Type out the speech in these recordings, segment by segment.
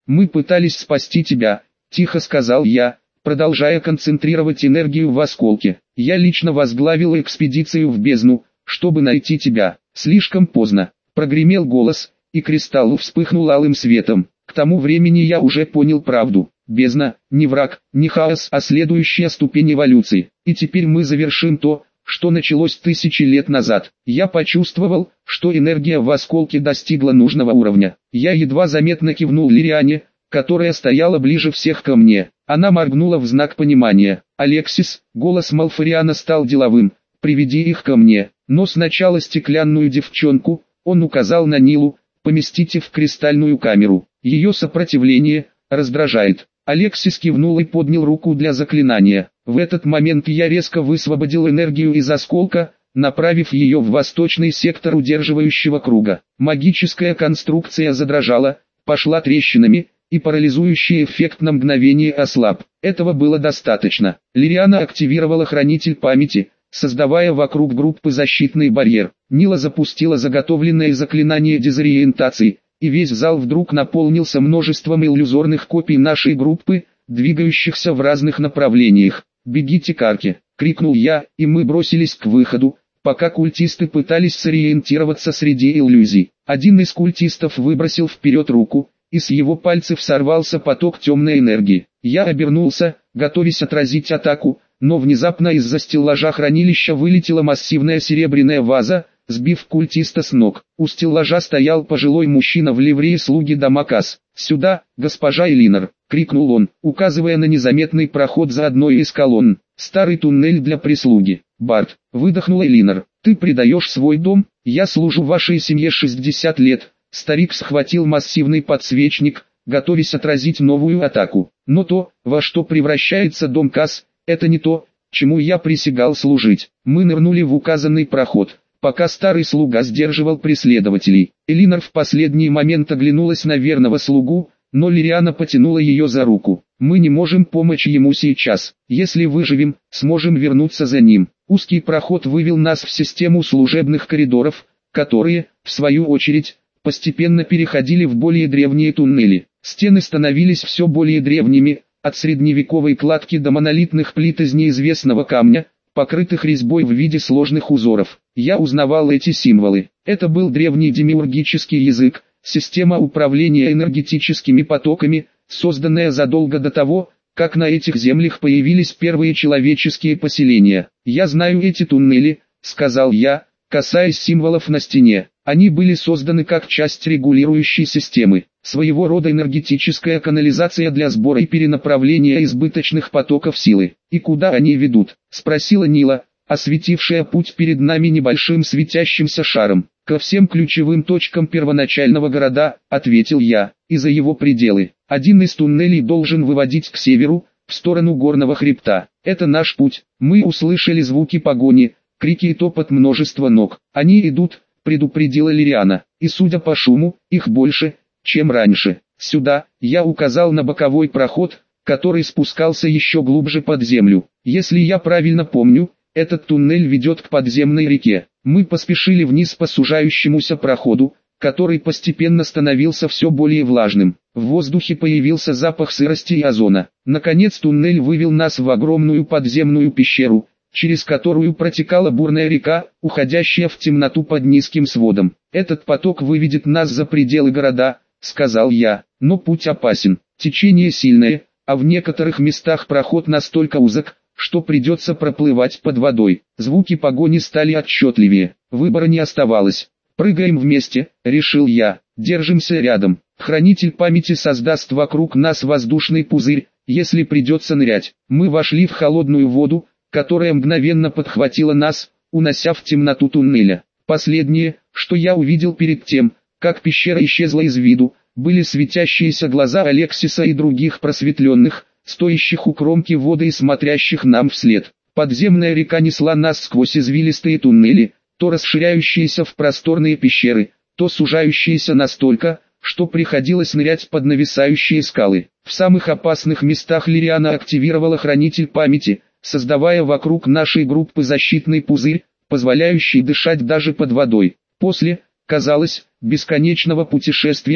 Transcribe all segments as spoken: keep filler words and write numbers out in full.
Мы пытались спасти тебя, тихо сказал я, продолжая концентрировать энергию в осколке. Я лично возглавил экспедицию в бездну, чтобы найти тебя. Слишком поздно. Прогремел голос, и кристалл вспыхнул алым светом. К тому времени я уже понял правду. Бездна, не враг, не хаос, а следующая ступень эволюции. И теперь мы завершим то, что началось тысячи лет назад. Я почувствовал, что энергия в осколке достигла нужного уровня. Я едва заметно кивнул Лириане, которая стояла ближе всех ко мне. Она моргнула в знак понимания. «Алексис», голос Малфариана стал деловым, «приведи их ко мне, но сначала стеклянную девчонку», он указал на Нилу, «поместите в кристальную камеру, ее сопротивление раздражает». Алексис кивнул и поднял руку для заклинания. В этот момент я резко высвободил энергию из осколка, направив ее в восточный сектор удерживающего круга. Магическая конструкция задрожала, пошла трещинами, и парализующий эффект на мгновение ослаб. Этого было достаточно. Лириана активировала хранитель памяти, создавая вокруг группы защитный барьер. Нила запустила заготовленное заклинание дезориентации, и весь зал вдруг наполнился множеством иллюзорных копий нашей группы, двигающихся в разных направлениях. «Бегите к арке!» — крикнул я, и мы бросились к выходу, пока культисты пытались сориентироваться среди иллюзий. Один из культистов выбросил вперед руку, и с его пальцев сорвался поток темной энергии. Я обернулся, готовясь отразить атаку, но внезапно из-за стеллажа хранилища вылетела массивная серебряная ваза, сбив культиста с ног. У стеллажа стоял пожилой мужчина в ливрее слуги Дамакас. «Сюда, госпожа Элинор!» — крикнул он, указывая на незаметный проход за одной из колонн. «Старый туннель для прислуги». «Барт!» — выдохнула Элинор. «Ты предаешь свой дом? Я служу вашей семье шестьдесят лет». Старик схватил массивный подсвечник, готовясь отразить новую атаку. Но то, во что превращается дом Кас, это не то, чему я присягал служить. Мы нырнули в указанный проход, пока старый слуга сдерживал преследователей. Элинор в последний момент оглянулась на верного слугу, но Лириана потянула ее за руку. «Мы не можем помочь ему сейчас. Если выживем, сможем вернуться за ним». Узкий проход вывел нас в систему служебных коридоров, которые, в свою очередь, постепенно переходили в более древние туннели. Стены становились все более древними, от средневековой кладки до монолитных плит из неизвестного камня, покрытых резьбой в виде сложных узоров. Я узнавал эти символы. Это был древний демиургический язык, система управления энергетическими потоками, созданная задолго до того, как на этих землях появились первые человеческие поселения. «Я знаю эти туннели», — сказал я, касаясь символов на стене. Они были созданы как часть регулирующей системы, своего рода энергетическая канализация для сбора и перенаправления избыточных потоков силы. «И куда они ведут?» — спросила Нила, осветившая путь перед нами небольшим светящимся шаром. «Ко всем ключевым точкам первоначального города», — ответил я, — «и за его пределы. Один из туннелей должен выводить к северу, в сторону горного хребта. Это наш путь». Мы услышали звуки погони, крики и топот множества ног. «Они идут», — предупредила Лириана, — «и судя по шуму, их больше, чем раньше. Сюда», — я указал на боковой проход, который спускался еще глубже под землю. «Если я правильно помню, этот туннель ведет к подземной реке». Мы поспешили вниз по сужающемуся проходу, который постепенно становился все более влажным. В воздухе появился запах сырости и озона. Наконец туннель вывел нас в огромную подземную пещеру, через которую протекала бурная река, уходящая в темноту под низким сводом. «Этот поток выведет нас за пределы города», — сказал я, — «но путь опасен. Течение сильное, а в некоторых местах проход настолько узок, что придется проплывать под водой». Звуки погони стали отчетливее. Выбора не оставалось. «Прыгаем вместе», — решил я. «Держимся рядом. Хранитель памяти создаст вокруг нас воздушный пузырь, если придется нырять». Мы вошли в холодную воду, которая мгновенно подхватила нас, унося в темноту туннеля. Последнее, что я увидел перед тем, как пещера исчезла из виду, были светящиеся глаза Алексиса и других просветленных, стоящих у кромки воды и смотрящих нам вслед. Подземная река несла нас сквозь извилистые туннели, то расширяющиеся в просторные пещеры, то сужающиеся настолько, что приходилось нырять под нависающие скалы. В самых опасных местах Лириана активировала хранитель памяти, создавая вокруг нашей группы защитный пузырь, позволяющий дышать даже под водой. После, казалось, бесконечного путешествия,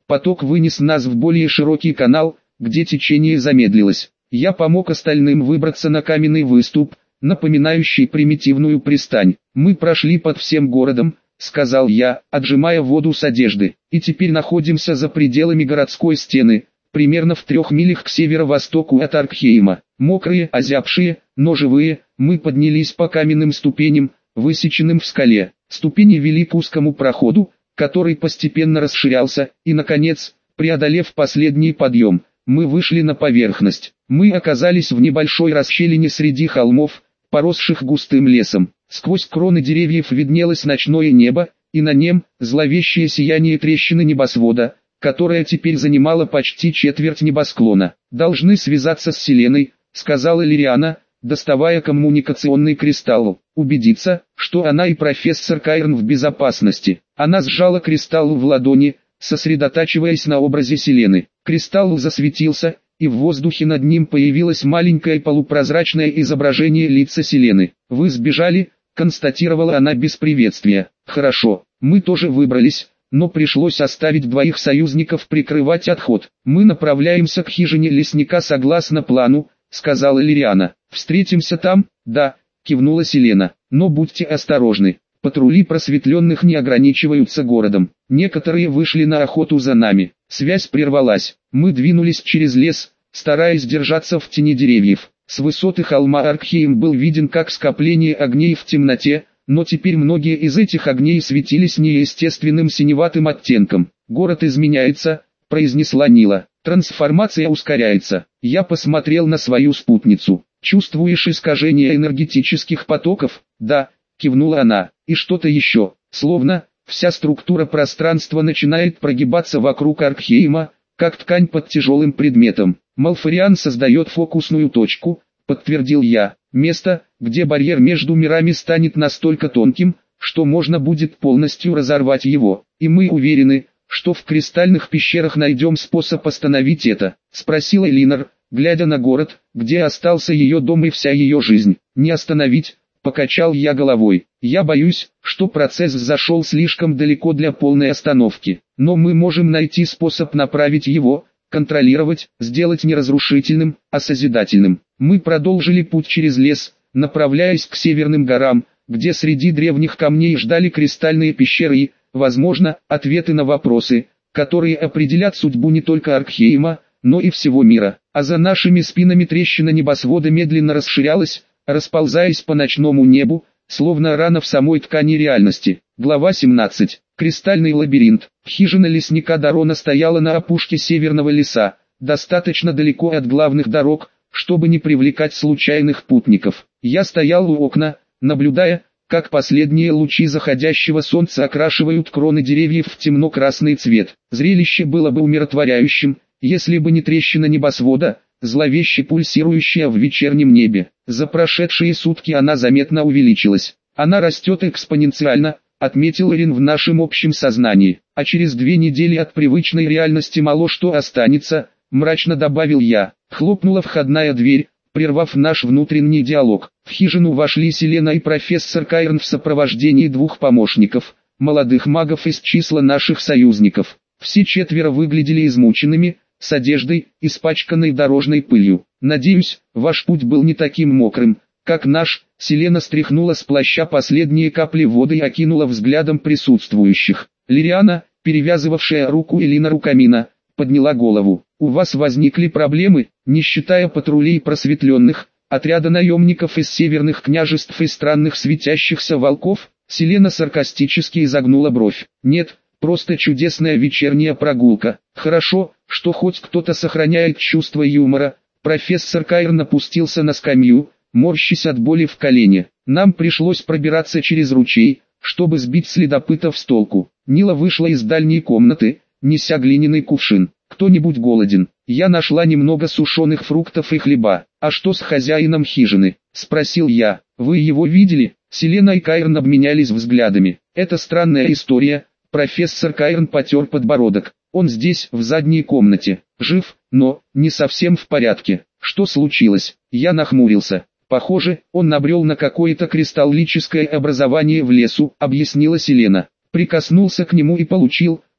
Поток вынес нас в более широкий канал, где течение замедлилось. Я помог остальным выбраться на каменный выступ, напоминающий примитивную пристань. «Мы прошли под всем городом», — сказал я, отжимая воду с одежды, «и теперь находимся за пределами городской стены, примерно в трех милях к северо-востоку от Аркхейма. Мокрые, озябшие, но живые, мы поднялись по каменным ступеням, высеченным в скале. Ступени вели к узкому проходу, который постепенно расширялся, и, наконец, преодолев последний подъем, мы вышли на поверхность. Мы оказались в небольшой расщелине среди холмов, поросших густым лесом. Сквозь кроны деревьев виднелось ночное небо, и на нем зловещее сияние трещины небосвода, которая теперь занимала почти четверть небосклона. «Должны связаться с Селеной», — сказала Лириана, доставая коммуникационный кристалл, «убедиться, что она и профессор Кайрн в безопасности». Она сжала кристалл в ладони, сосредотачиваясь на образе Селены. Кристалл засветился, и в воздухе над ним появилось маленькое полупрозрачное изображение лица Селены. «Вы сбежали», — констатировала она без приветствия. «Хорошо, мы тоже выбрались, но пришлось оставить двоих союзников прикрывать отход. Мы направляемся к хижине лесника согласно плану», — сказала Лириана. «Встретимся там?» «Да», — кивнула Селена, — «но будьте осторожны. Патрули просветленных не ограничиваются городом. Некоторые вышли на охоту за нами». Связь прервалась. Мы двинулись через лес, стараясь держаться в тени деревьев. С высоты холма Аркхейм был виден как скопление огней в темноте, но теперь многие из этих огней светились неестественным синеватым оттенком. «Город изменяется», — произнесла Нила. «Трансформация ускоряется». Я посмотрел на свою спутницу. «Чувствуешь искажение энергетических потоков?» «Да», — кивнула она. «И что-то еще, словно вся структура пространства начинает прогибаться вокруг Аркхейма, как ткань под тяжелым предметом. Малфариан создает фокусную точку», — подтвердил я. «Место, где барьер между мирами станет настолько тонким, что можно будет полностью разорвать его. И мы уверены, что в кристальных пещерах найдем способ остановить это», — спросила Элинор, глядя на город, где остался ее дом и вся ее жизнь. «Не остановить», — покачал я головой. «Я боюсь, что процесс зашел слишком далеко для полной остановки. Но мы можем найти способ направить его, контролировать, сделать не разрушительным, а созидательным». Мы продолжили путь через лес, направляясь к северным горам, где среди древних камней ждали кристальные пещеры и, возможно, ответы на вопросы, которые определят судьбу не только Аркхейма, но и всего мира. А за нашими спинами трещина небосвода медленно расширялась, расползаясь по ночному небу, словно рана в самой ткани реальности. Глава семнадцать. Кристальный лабиринт. Хижина лесника Дарона стояла на опушке северного леса, достаточно далеко от главных дорог, чтобы не привлекать случайных путников. Я стоял у окна, наблюдая, как последние лучи заходящего солнца окрашивают кроны деревьев в темно-красный цвет. Зрелище было бы умиротворяющим, если бы не трещина небосвода, зловеще пульсирующая в вечернем небе. За прошедшие сутки она заметно увеличилась. «Она растет экспоненциально», — отметил Эрин в нашем общем сознании. «А через две недели от привычной реальности мало что останется», — мрачно добавил я. Хлопнула входная дверь, прервав наш внутренний диалог. В хижину вошли Селена и профессор Кайрн в сопровождении двух помощников, молодых магов из числа наших союзников. Все четверо выглядели измученными, с одеждой, испачканной дорожной пылью. «Надеюсь, ваш путь был не таким мокрым, как наш». Селена стряхнула с плаща последние капли воды и окинула взглядом присутствующих. Лириана, перевязывавшая руку Элинор у камина, подняла голову. «У вас возникли проблемы, не считая патрулей просветленных, отряда наемников из северных княжеств и странных светящихся волков?» Селена саркастически изогнула бровь. «Нет, просто чудесная вечерняя прогулка. Хорошо, что хоть кто-то сохраняет чувство юмора». Профессор Кайрн опустился на скамью, морщась от боли в колене. «Нам пришлось пробираться через ручей, чтобы сбить следопытов с толку». Нила вышла из дальней комнаты, неся глиняный кувшин. «Кто-нибудь голоден?» Я нашла немного сушеных фруктов и хлеба. «А что с хозяином хижины?» — спросил я. «Вы его видели?» Селена и Кайрн обменялись взглядами. «Это странная история». Профессор Кайрн потер подбородок. «Он здесь, в задней комнате. Жив, но не совсем в порядке». «Что случилось?» Я нахмурился. «Похоже, он набрел на какое-то кристаллическое образование в лесу», — объяснила Селена. «Прикоснулся к нему и получил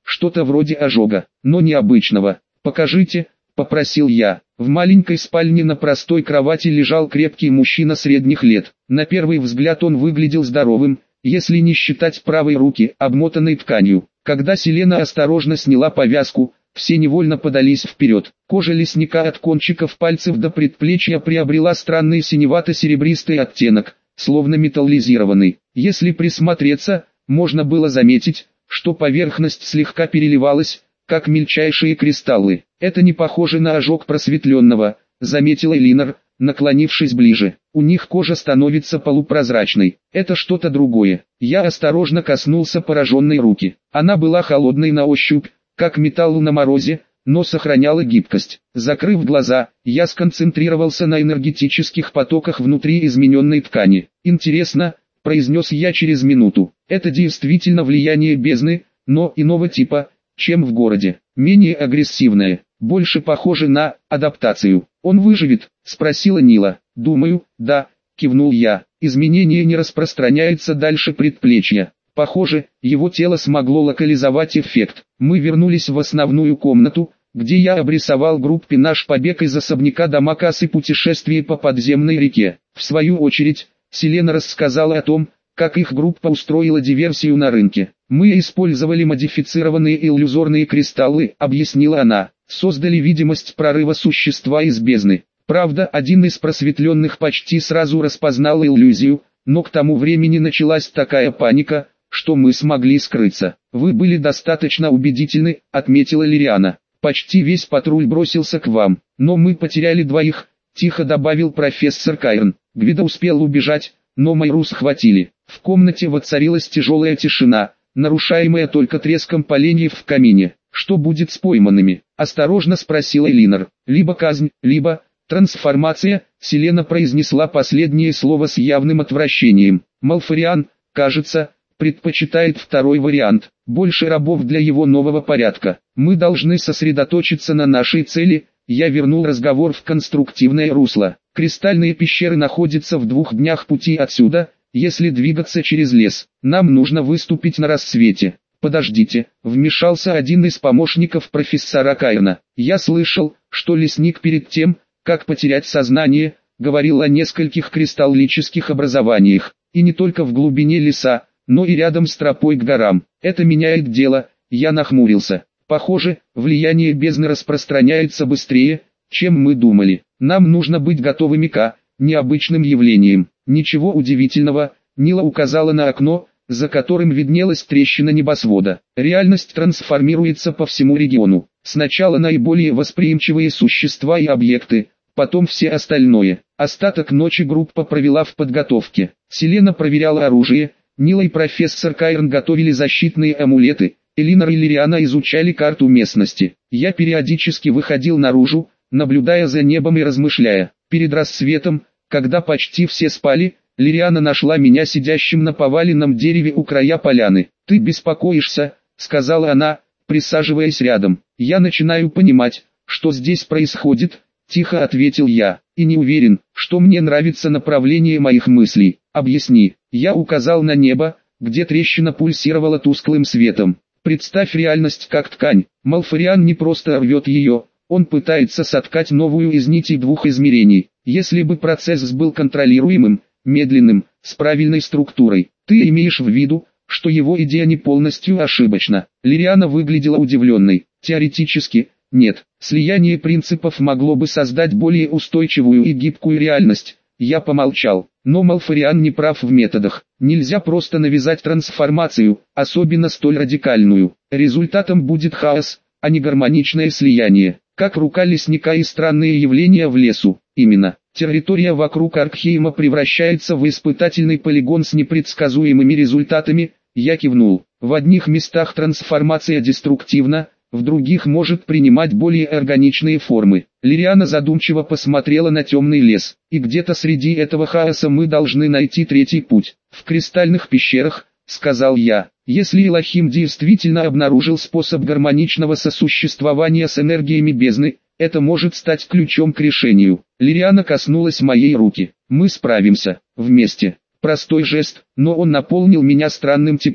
что-то вроде ожога, но необычного. «Покажите», — попросил я. В маленькой спальне на простой кровати лежал крепкий мужчина средних лет. На первый взгляд он выглядел здоровым, если не считать правой руки, обмотанной тканью. Когда Селена осторожно сняла повязку, все невольно подались вперед. Кожа лесника от кончиков пальцев до предплечья приобрела странный синевато-серебристый оттенок, словно металлизированный. Если присмотреться, можно было заметить, что поверхность слегка переливалась, как мельчайшие кристаллы. «Это не похоже на ожог просветленного», — заметила Элинор, наклонившись ближе. «У них кожа становится полупрозрачной. Это что-то другое». Я осторожно коснулся пораженной руки. Она была холодной на ощупь, как металл на морозе, но сохраняла гибкость. Закрыв глаза, я сконцентрировался на энергетических потоках внутри измененной ткани. «Интересно», — произнес я через минуту. «Это действительно влияние бездны, но иного типа, чем в городе. Менее агрессивное, больше похоже на адаптацию». «Он выживет?» — спросила Нила. «Думаю, да», — кивнул я. «Изменение не распространяется дальше предплечья. Похоже, его тело смогло локализовать эффект». Мы вернулись в основную комнату, где я обрисовал группе наш побег из особняка Дамакас и путешествие по подземной реке. В свою очередь, Селена рассказала о том, как их группа устроила диверсию на рынке. «Мы использовали модифицированные иллюзорные кристаллы», — объяснила она. «Создали видимость прорыва существа из бездны. Правда, один из просветленных почти сразу распознал иллюзию, но к тому времени началась такая паника, что мы смогли скрыться». «Вы были достаточно убедительны», — отметила Лириана. «Почти весь патруль бросился к вам, но мы потеряли двоих», — тихо добавил профессор Кайрон. «Гвида успел убежать, но Майру схватили». В комнате воцарилась тяжелая тишина, нарушаемая только треском поленьев в камине. «Что будет с пойманными?» — осторожно спросила Элинор. «Либо казнь, либо трансформация», — Селена произнесла последнее слово с явным отвращением. «Малфариан, кажется, предпочитает второй вариант. Больше рабов для его нового порядка. Мы должны сосредоточиться на нашей цели». Я вернул разговор в конструктивное русло. «Кристальные пещеры находятся в двух днях пути отсюда, если двигаться через лес. Нам нужно выступить на рассвете». «Подождите», — вмешался один из помощников профессора Кайрна. «Я слышал, что лесник перед тем, как потерять сознание, говорил о нескольких кристаллических образованиях, и не только в глубине леса, но и рядом с тропой к горам. Это меняет дело». Я нахмурился. «Похоже, влияние бездны распространяется быстрее, чем мы думали. Нам нужно быть готовыми к необычным явлениям». «Ничего удивительного», — Нила указала на окно, за которым виднелась трещина небосвода. «Реальность трансформируется по всему региону. Сначала наиболее восприимчивые существа и объекты, потом все остальное». Остаток ночи группа провела в подготовке. Селена проверяла оружие, Нила и профессор Кайрон готовили защитные амулеты, Элинор и Лириана изучали карту местности. Я периодически выходил наружу, наблюдая за небом и размышляя. Перед рассветом, когда почти все спали, Лириана нашла меня сидящим на поваленном дереве у края поляны. «Ты беспокоишься», — сказала она, присаживаясь рядом. «Я начинаю понимать, что здесь происходит», — тихо ответил я. «И не уверен, что мне нравится направление моих мыслей». «Объясни». Я указал на небо, где трещина пульсировала тусклым светом. «Представь реальность как ткань. Малфариан не просто рвет ее, он пытается соткать новую из нитей двух измерений. Если бы процесс был контролируемым, медленным, с правильной структурой, ты имеешь в виду, что его идея не полностью ошибочна». Лириана выглядела удивленной. «Теоретически, нет. Слияние принципов могло бы создать более устойчивую и гибкую реальность». Я помолчал. «Но Малфариан не прав в методах. Нельзя просто навязать трансформацию, особенно столь радикальную. Результатом будет хаос, а не гармоничное слияние, как рука лесника и странные явления в лесу. Именно. Территория вокруг Аркхейма превращается в испытательный полигон с непредсказуемыми результатами». Я кивнул. «В одних местах трансформация деструктивна, в других может принимать более органичные формы». Лириана задумчиво посмотрела на темный лес. «И где-то среди этого хаоса мы должны найти третий путь. В кристальных пещерах», — сказал я. «Если Элохим действительно обнаружил способ гармоничного сосуществования с энергиями бездны, это может стать ключом к решению». Лириана коснулась моей руки. «Мы справимся. Вместе». Простой жест, но он наполнил меня странным теплом.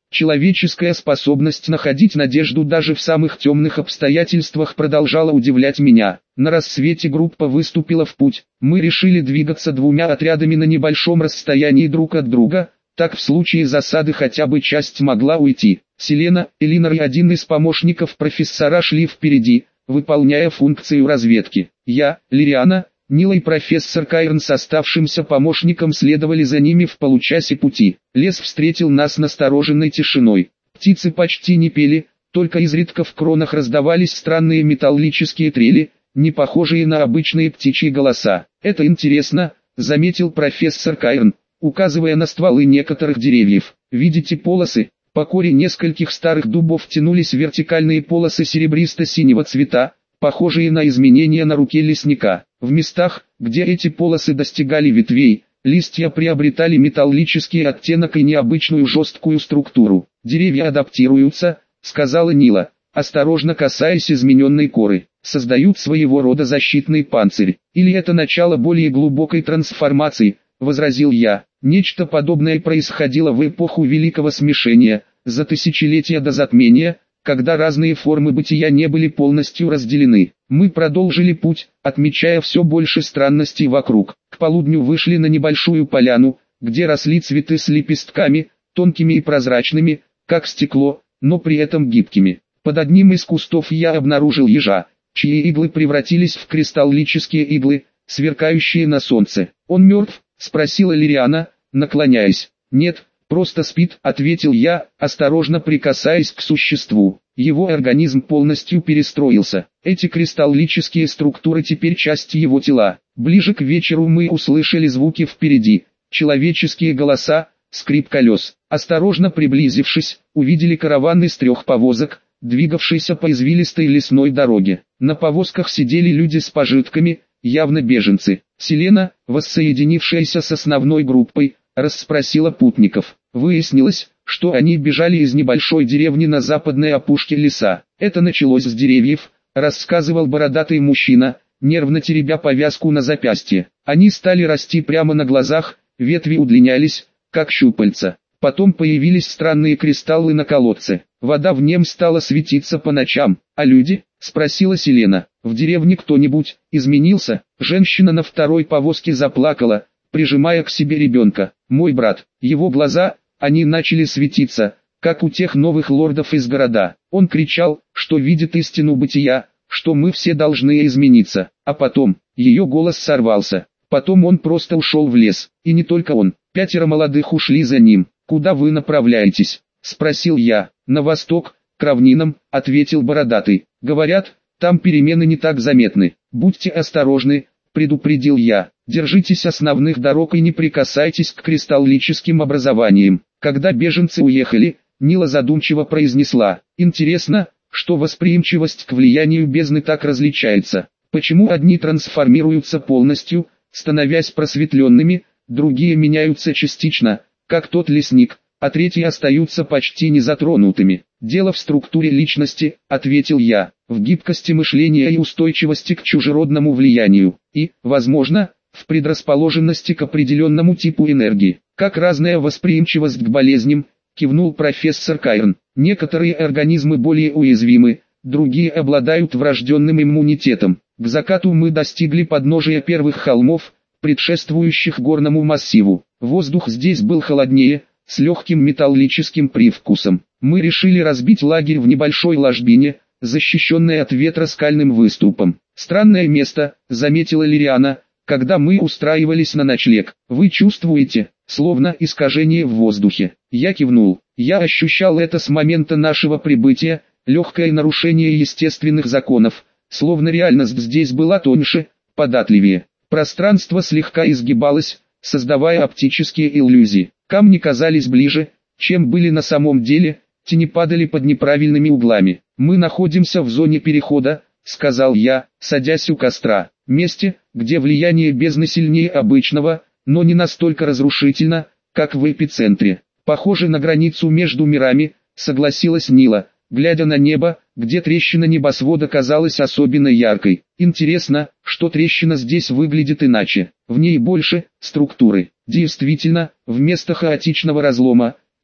Человеческая способность находить надежду даже в самых темных обстоятельствах продолжала удивлять меня. На рассвете группа выступила в путь. Мы решили двигаться двумя отрядами на небольшом расстоянии друг от друга, так в случае засады хотя бы часть могла уйти. Селена, Элинор и один из помощников профессора шли впереди, выполняя функцию разведки. Я, Лириана, Нила и профессор Кайрон с оставшимся помощником следовали за ними в получасе пути. Лес встретил нас настороженной тишиной. Птицы почти не пели, только изредка в кронах раздавались странные металлические трели, не похожие на обычные птичьи голоса. «Это интересно», — заметил профессор Кайрон, указывая на стволы некоторых деревьев. «Видите полосы?» По коре нескольких старых дубов тянулись вертикальные полосы серебристо-синего цвета, похожие на изменения на руке лесника. В местах, где эти полосы достигали ветвей, листья приобретали металлический оттенок и необычную жесткую структуру. «Деревья адаптируются», — сказала Нила, осторожно касаясь измененной коры. «Создают своего рода защитный панцирь. Или это начало более глубокой трансформации», — возразил я. «Нечто подобное происходило в эпоху Великого Смешения, за тысячелетия до затмения, когда разные формы бытия не были полностью разделены. Мы продолжили путь, отмечая все больше странностей вокруг. К полудню вышли на небольшую поляну, где росли цветы с лепестками, тонкими и прозрачными, как стекло, но при этом гибкими. Под одним из кустов я обнаружил ежа, чьи иглы превратились в кристаллические иглы, сверкающие на солнце. «Он мертв?» — спросила Лириана, наклоняясь. «Нет, просто спит», — ответил я, осторожно прикасаясь к существу. Его организм полностью перестроился. Эти кристаллические структуры теперь часть его тела. Ближе к вечеру мы услышали звуки впереди, человеческие голоса, скрип колес. Осторожно приблизившись, увидели караван из трех повозок, двигавшийся по извилистой лесной дороге. На повозках сидели люди с пожитками, явно беженцы. Селена, воссоединившаяся с основной группой, расспросила путников. Выяснилось, что они бежали из небольшой деревни на западной опушке леса. «Это началось с деревьев», — рассказывал бородатый мужчина, нервно теребя повязку на запястье. «Они стали расти прямо на глазах, ветви удлинялись, как щупальца. Потом появились странные кристаллы на колодце. Вода в нем стала светиться по ночам. А люди?» — спросила Селена. «В деревне кто-нибудь изменился?» Женщина на второй повозке заплакала, прижимая к себе ребенка. «Мой брат, его глаза, они начали светиться, как у тех новых лордов из города. Он кричал, что видит истину бытия, что мы все должны измениться. А потом, ее голос сорвался. Потом он просто ушел в лес, и не только он, пятеро молодых ушли за ним. «Куда вы направляетесь?» — спросил я. «На восток, к равнинам», — ответил бородатый. «Говорят, там перемены не так заметны. Будьте осторожны», — предупредил я. «Держитесь основных дорог и не прикасайтесь к кристаллическим образованиям». Когда беженцы уехали, Нила задумчиво произнесла: «Интересно, что восприимчивость к влиянию бездны так различается. Почему одни трансформируются полностью, становясь просветленными, другие меняются частично, как тот лесник, а третьи остаются почти незатронутыми?» «Дело в структуре личности», — ответил я, «в гибкости мышления и устойчивости к чужеродному влиянию, и, возможно, в предрасположенности к определенному типу энергии, как разная восприимчивость к болезням», — кивнул профессор Кайрон. «Некоторые организмы более уязвимы, другие обладают врожденным иммунитетом. К закату мы достигли подножия первых холмов, предшествующих горному массиву. Воздух здесь был холоднее, с легким металлическим привкусом. Мы решили разбить лагерь в небольшой ложбине, защищенной от ветра скальным выступом. Странное место», — заметила Лириана, когда мы устраивались на ночлег. «Вы чувствуете, словно искажение в воздухе?» Я кивнул. Я ощущал это с момента нашего прибытия, легкое нарушение естественных законов, словно реальность здесь была тоньше, податливее. Пространство слегка изгибалось, создавая оптические иллюзии. Камни казались ближе, чем были на самом деле, тени падали под неправильными углами. «Мы находимся в зоне перехода», — сказал я, садясь у костра. «Месте, где влияние бездны сильнее обычного, но не настолько разрушительно, как в эпицентре. Похоже на границу между мирами», — согласилась Нила, глядя на небо, где трещина небосвода казалась особенно яркой. «Интересно, что трещина здесь выглядит иначе. В ней больше структуры. Действительно, вместо хаотичного разлома,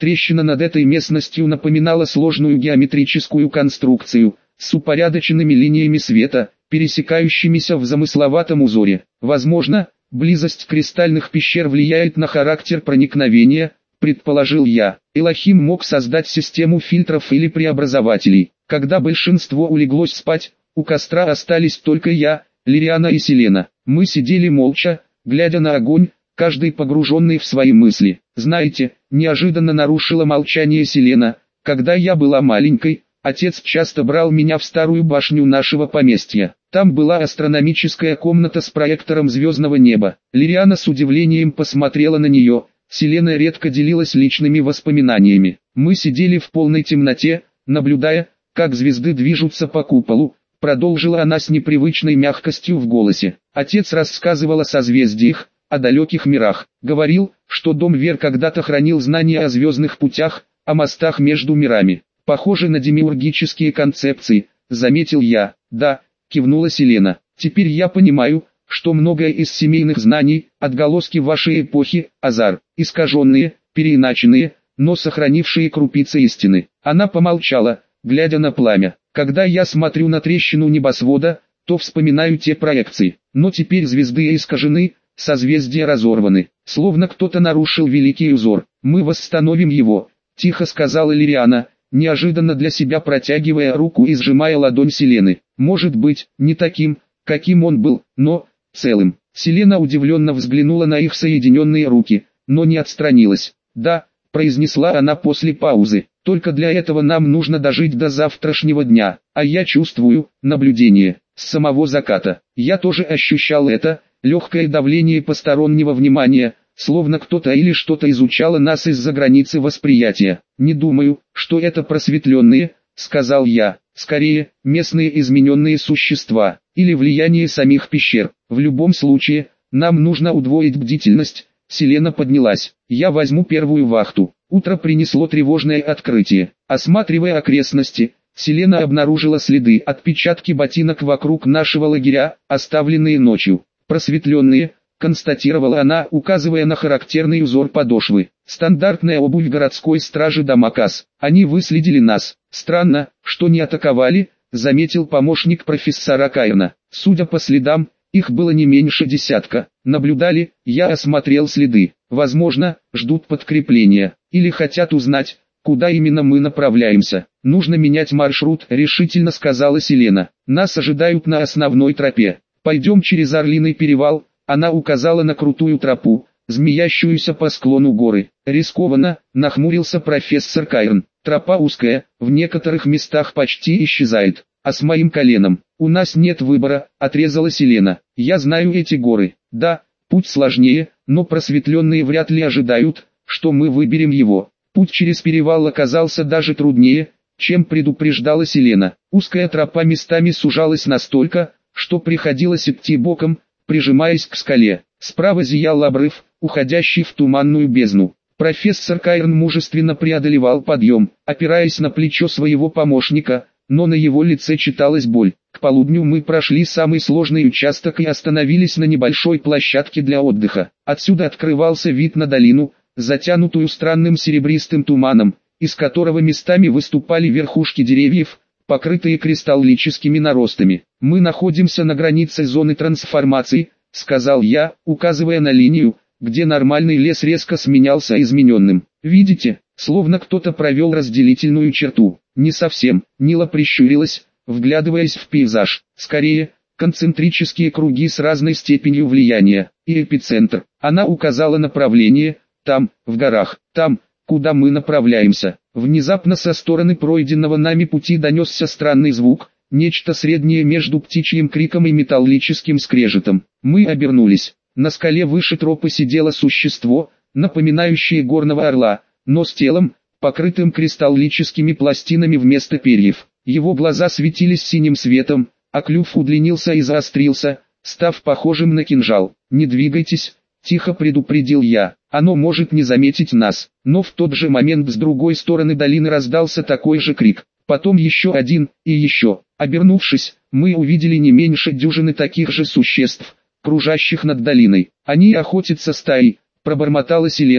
Трещина над этой местностью напоминала сложную геометрическую конструкцию, с упорядоченными линиями света, пересекающимися в замысловатом узоре. Возможно, близость кристальных пещер влияет на характер проникновения, предположил я. Элохим мог создать систему фильтров или преобразователей. Когда большинство улеглось спать, у костра остались только я, Лириана и Селена. Мы сидели молча, глядя на огонь, каждый погруженный в свои мысли. Знаете, неожиданно нарушила молчание Селена. Когда я была маленькой, отец часто брал меня в старую башню нашего поместья. Там была астрономическая комната с проектором звездного неба. Лириана с удивлением посмотрела на нее. Селена редко делилась личными воспоминаниями. Мы сидели в полной темноте, наблюдая, как звезды движутся по куполу. Продолжила она с непривычной мягкостью в голосе. Отец рассказывал о созвездиях, о далеких мирах. Говорил, что дом Вер когда-то хранил знания о звездных путях, о мостах между мирами. Похоже на демиургические концепции, заметил я. Да, кивнула Селена. Теперь я понимаю, что многое из семейных знаний, отголоски вашей эпохи, Азар, искаженные, переиначенные, но сохранившие крупицы истины. Она помолчала, глядя на пламя. Когда я смотрю на трещину небосвода, то вспоминаю те проекции. Но теперь звезды искажены, созвездия разорваны, словно кто-то нарушил великий узор. Мы восстановим его, тихо сказала Лириана, неожиданно для себя протягивая руку и сжимая ладонь Селены. Может быть, не таким, каким он был, но целым. Селена удивленно взглянула на их соединенные руки, но не отстранилась. Да, произнесла она после паузы. Только для этого нам нужно дожить до завтрашнего дня, а я чувствую наблюдение с самого заката. Я тоже ощущал это, легкое давление постороннего внимания, словно кто-то или что-то изучало нас из-за границы восприятия. Не думаю, что это просветленные, сказал я, скорее, местные измененные существа, или влияние самих пещер. В любом случае, нам нужно удвоить бдительность. Селена поднялась. Я возьму первую вахту. Утро принесло тревожное открытие. Осматривая окрестности, Селена обнаружила следы, отпечатки ботинок вокруг нашего лагеря, оставленные ночью. Просветленные, констатировала она, указывая на характерный узор подошвы. Стандартная обувь городской стражи Дамакас. Они выследили нас. Странно, что не атаковали, заметил помощник профессора Кайрна. Судя по следам, их было не меньше десятка. Наблюдали, я осмотрел следы. Возможно, ждут подкрепления, или хотят узнать, куда именно мы направляемся. Нужно менять маршрут, решительно сказала Селена. Нас ожидают на основной тропе. Пойдем через Орлиный перевал. Она указала на крутую тропу, змеящуюся по склону горы. Рискованно, нахмурился профессор Кайрн. Тропа узкая, в некоторых местах почти исчезает. А с моим коленом у нас нет выбора, отрезала Селена. Я знаю эти горы. Да, путь сложнее, но просветленные вряд ли ожидают, что мы выберем его. Путь через перевал оказался даже труднее, чем предупреждала Селена. Узкая тропа местами сужалась настолько, что приходилось идти боком, прижимаясь к скале. Справа зиял обрыв, уходящий в туманную бездну. Профессор Кайрн мужественно преодолевал подъем, опираясь на плечо своего помощника, но на его лице читалась боль. К полудню мы прошли самый сложный участок и остановились на небольшой площадке для отдыха. Отсюда открывался вид на долину, затянутую странным серебристым туманом, из которого местами выступали верхушки деревьев, покрытые кристаллическими наростами. «Мы находимся на границе зоны трансформации», — сказал я, указывая на линию, где нормальный лес резко сменялся измененным. «Видите, словно кто-то провел разделительную черту». «Не совсем», — Нила прищурилась, вглядываясь в пейзаж. «Скорее, концентрические круги с разной степенью влияния. И эпицентр». Она указала направление, там, в горах, там, куда мы направляемся. Внезапно со стороны пройденного нами пути донесся странный звук, нечто среднее между птичьим криком и металлическим скрежетом. Мы обернулись. На скале выше тропы сидело существо, напоминающее горного орла, но с телом, покрытым кристаллическими пластинами вместо перьев. Его глаза светились синим светом, а клюв удлинился и заострился, став похожим на кинжал. «Не двигайтесь», — тихо предупредил я, — «оно может не заметить нас». Но в тот же момент с другой стороны долины раздался такой же крик. Потом еще один, и еще. Обернувшись, мы увидели не меньше дюжины таких же существ, кружащих над долиной. «Они охотятся стаей», — пробормотала Селена,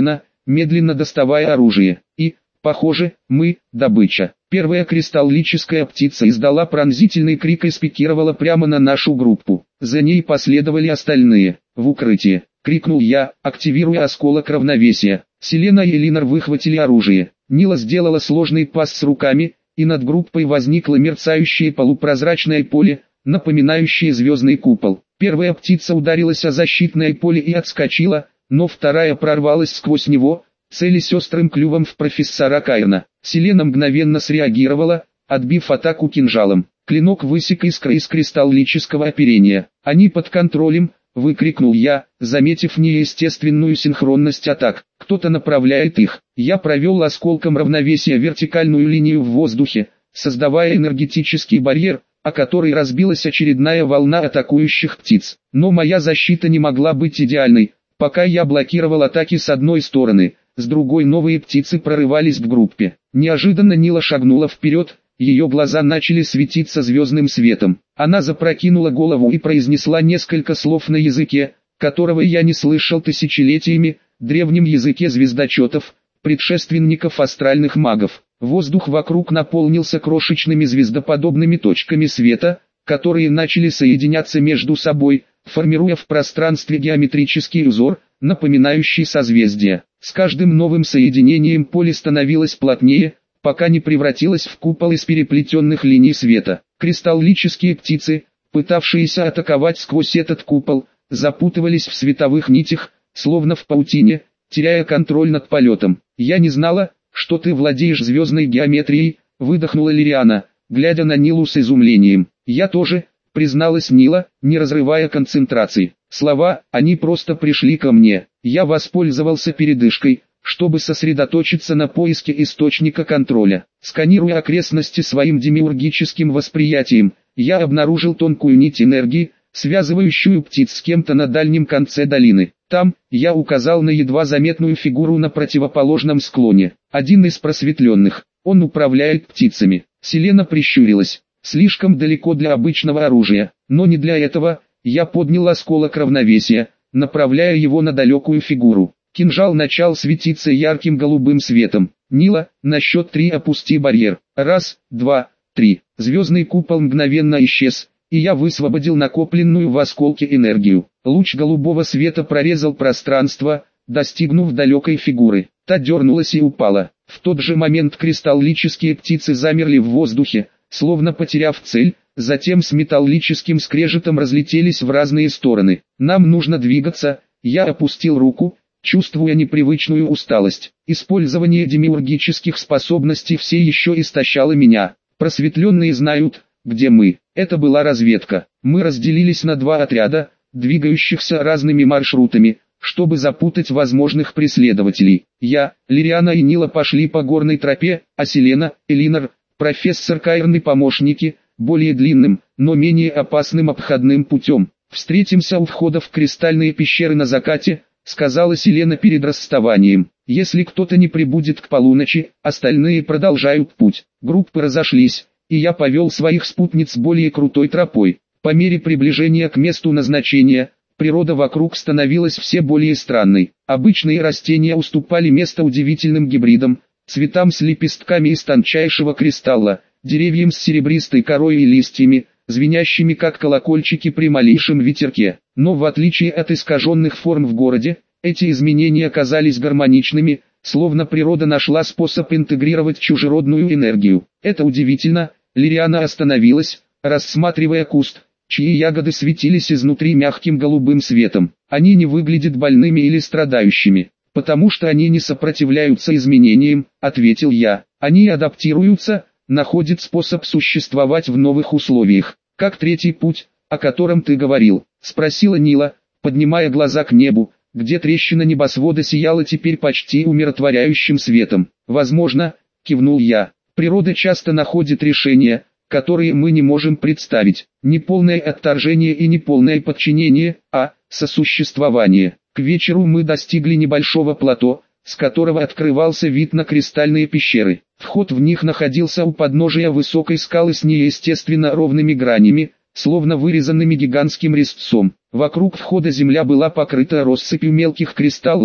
медленно доставая оружие. И, похоже, мы – добыча. Первая кристаллическая птица издала пронзительный крик и спикировала прямо на нашу группу. За ней последовали остальные. «В укрытие!» — крикнул я, активируя осколок равновесия. Селена и Элинор выхватили оружие. Нила сделала сложный пас с руками, и над группой возникло мерцающее полупрозрачное поле, напоминающее звездный купол. Первая птица ударилась о защитное поле и отскочила, но вторая прорвалась сквозь него, целясь острым клювом в профессора Кайрна. Селена мгновенно среагировала, отбив атаку кинжалом. Клинок высек искры из кристаллического оперения. «Они под контролем!» — выкрикнул я, заметив неестественную синхронность атак. «Кто-то направляет их». Я провел осколком равновесия вертикальную линию в воздухе, создавая энергетический барьер, о который разбилась очередная волна атакующих птиц. Но моя защита не могла быть идеальной, пока я блокировал атаки с одной стороны. С другой новые птицы прорывались к группе. Неожиданно Нила шагнула вперед, ее глаза начали светиться звездным светом. Она запрокинула голову и произнесла несколько слов на языке, которого я не слышал тысячелетиями, древнем языке звездочетов, предшественников астральных магов. Воздух вокруг наполнился крошечными звездоподобными точками света, которые начали соединяться между собой, формируя в пространстве геометрический узор, напоминающий созвездие. С каждым новым соединением поле становилось плотнее, пока не превратилось в купол из переплетенных линий света. Кристаллические птицы, пытавшиеся атаковать сквозь этот купол, запутывались в световых нитях, словно в паутине, теряя контроль над полетом. «Я не знала, что ты владеешь звездной геометрией», — выдохнула Лириана, глядя на Нилу с изумлением. «Я тоже», — призналась Нила, не разрывая концентрации. Слова «они просто пришли ко мне». Я воспользовался передышкой, чтобы сосредоточиться на поиске источника контроля. Сканируя окрестности своим демиургическим восприятием, я обнаружил тонкую нить энергии, связывающую птиц с кем-то на дальнем конце долины. Там, я указал на едва заметную фигуру на противоположном склоне. Один из просветленных. Он управляет птицами. Селена прищурилась. Слишком далеко для обычного оружия. Но не для этого. Я поднял осколок равновесия, направляя его на далекую фигуру. Кинжал начал светиться ярким голубым светом. «Нила, на счет три опусти барьер. Раз, два, три». Звездный купол мгновенно исчез, и я высвободил накопленную в осколке энергию. Луч голубого света прорезал пространство, достигнув далекой фигуры. Та дернулась и упала. В тот же момент кристаллические птицы замерли в воздухе, словно потеряв цель, затем с металлическим скрежетом разлетелись в разные стороны. «Нам нужно двигаться», я опустил руку, чувствуя непривычную усталость. Использование демиургических способностей все еще истощало меня. Просветленные знают, где мы. Это была разведка. Мы разделились на два отряда, двигающихся разными маршрутами, чтобы запутать возможных преследователей. Я, Лириана и Нила пошли по горной тропе, а Селена, Элинор, профессор Кайрн и помощники, более длинным, но менее опасным обходным путем. «Встретимся у входа в кристальные пещеры на закате», — сказала Селена перед расставанием. «Если кто-то не прибудет к полуночи, остальные продолжают путь». Группы разошлись, и я повел своих спутниц более крутой тропой. По мере приближения к месту назначения, природа вокруг становилась все более странной. Обычные растения уступали место удивительным гибридам, цветам с лепестками из тончайшего кристалла, деревьям с серебристой корой и листьями, звенящими как колокольчики при малейшем ветерке. Но в отличие от искаженных форм в городе, эти изменения оказались гармоничными, словно природа нашла способ интегрировать чужеродную энергию. Это удивительно. Лириана остановилась, рассматривая куст, чьи ягоды светились изнутри мягким голубым светом. Они не выглядят больными или страдающими, потому что они не сопротивляются изменениям, ответил я. Они адаптируются, находят способ существовать в новых условиях. Как третий путь, о котором ты говорил, спросила Нила, поднимая глаза к небу, где трещина небосвода сияла теперь почти умиротворяющим светом. Возможно, кивнул я. Природа часто находит решения, которые мы не можем представить. Не полное отторжение и не полное подчинение, а сосуществование. К вечеру мы достигли небольшого плато, с которого открывался вид на кристальные пещеры. Вход в них находился у подножия высокой скалы с неестественно ровными гранями, словно вырезанными гигантским резцом. Вокруг входа земля была покрыта россыпью мелких кристаллов,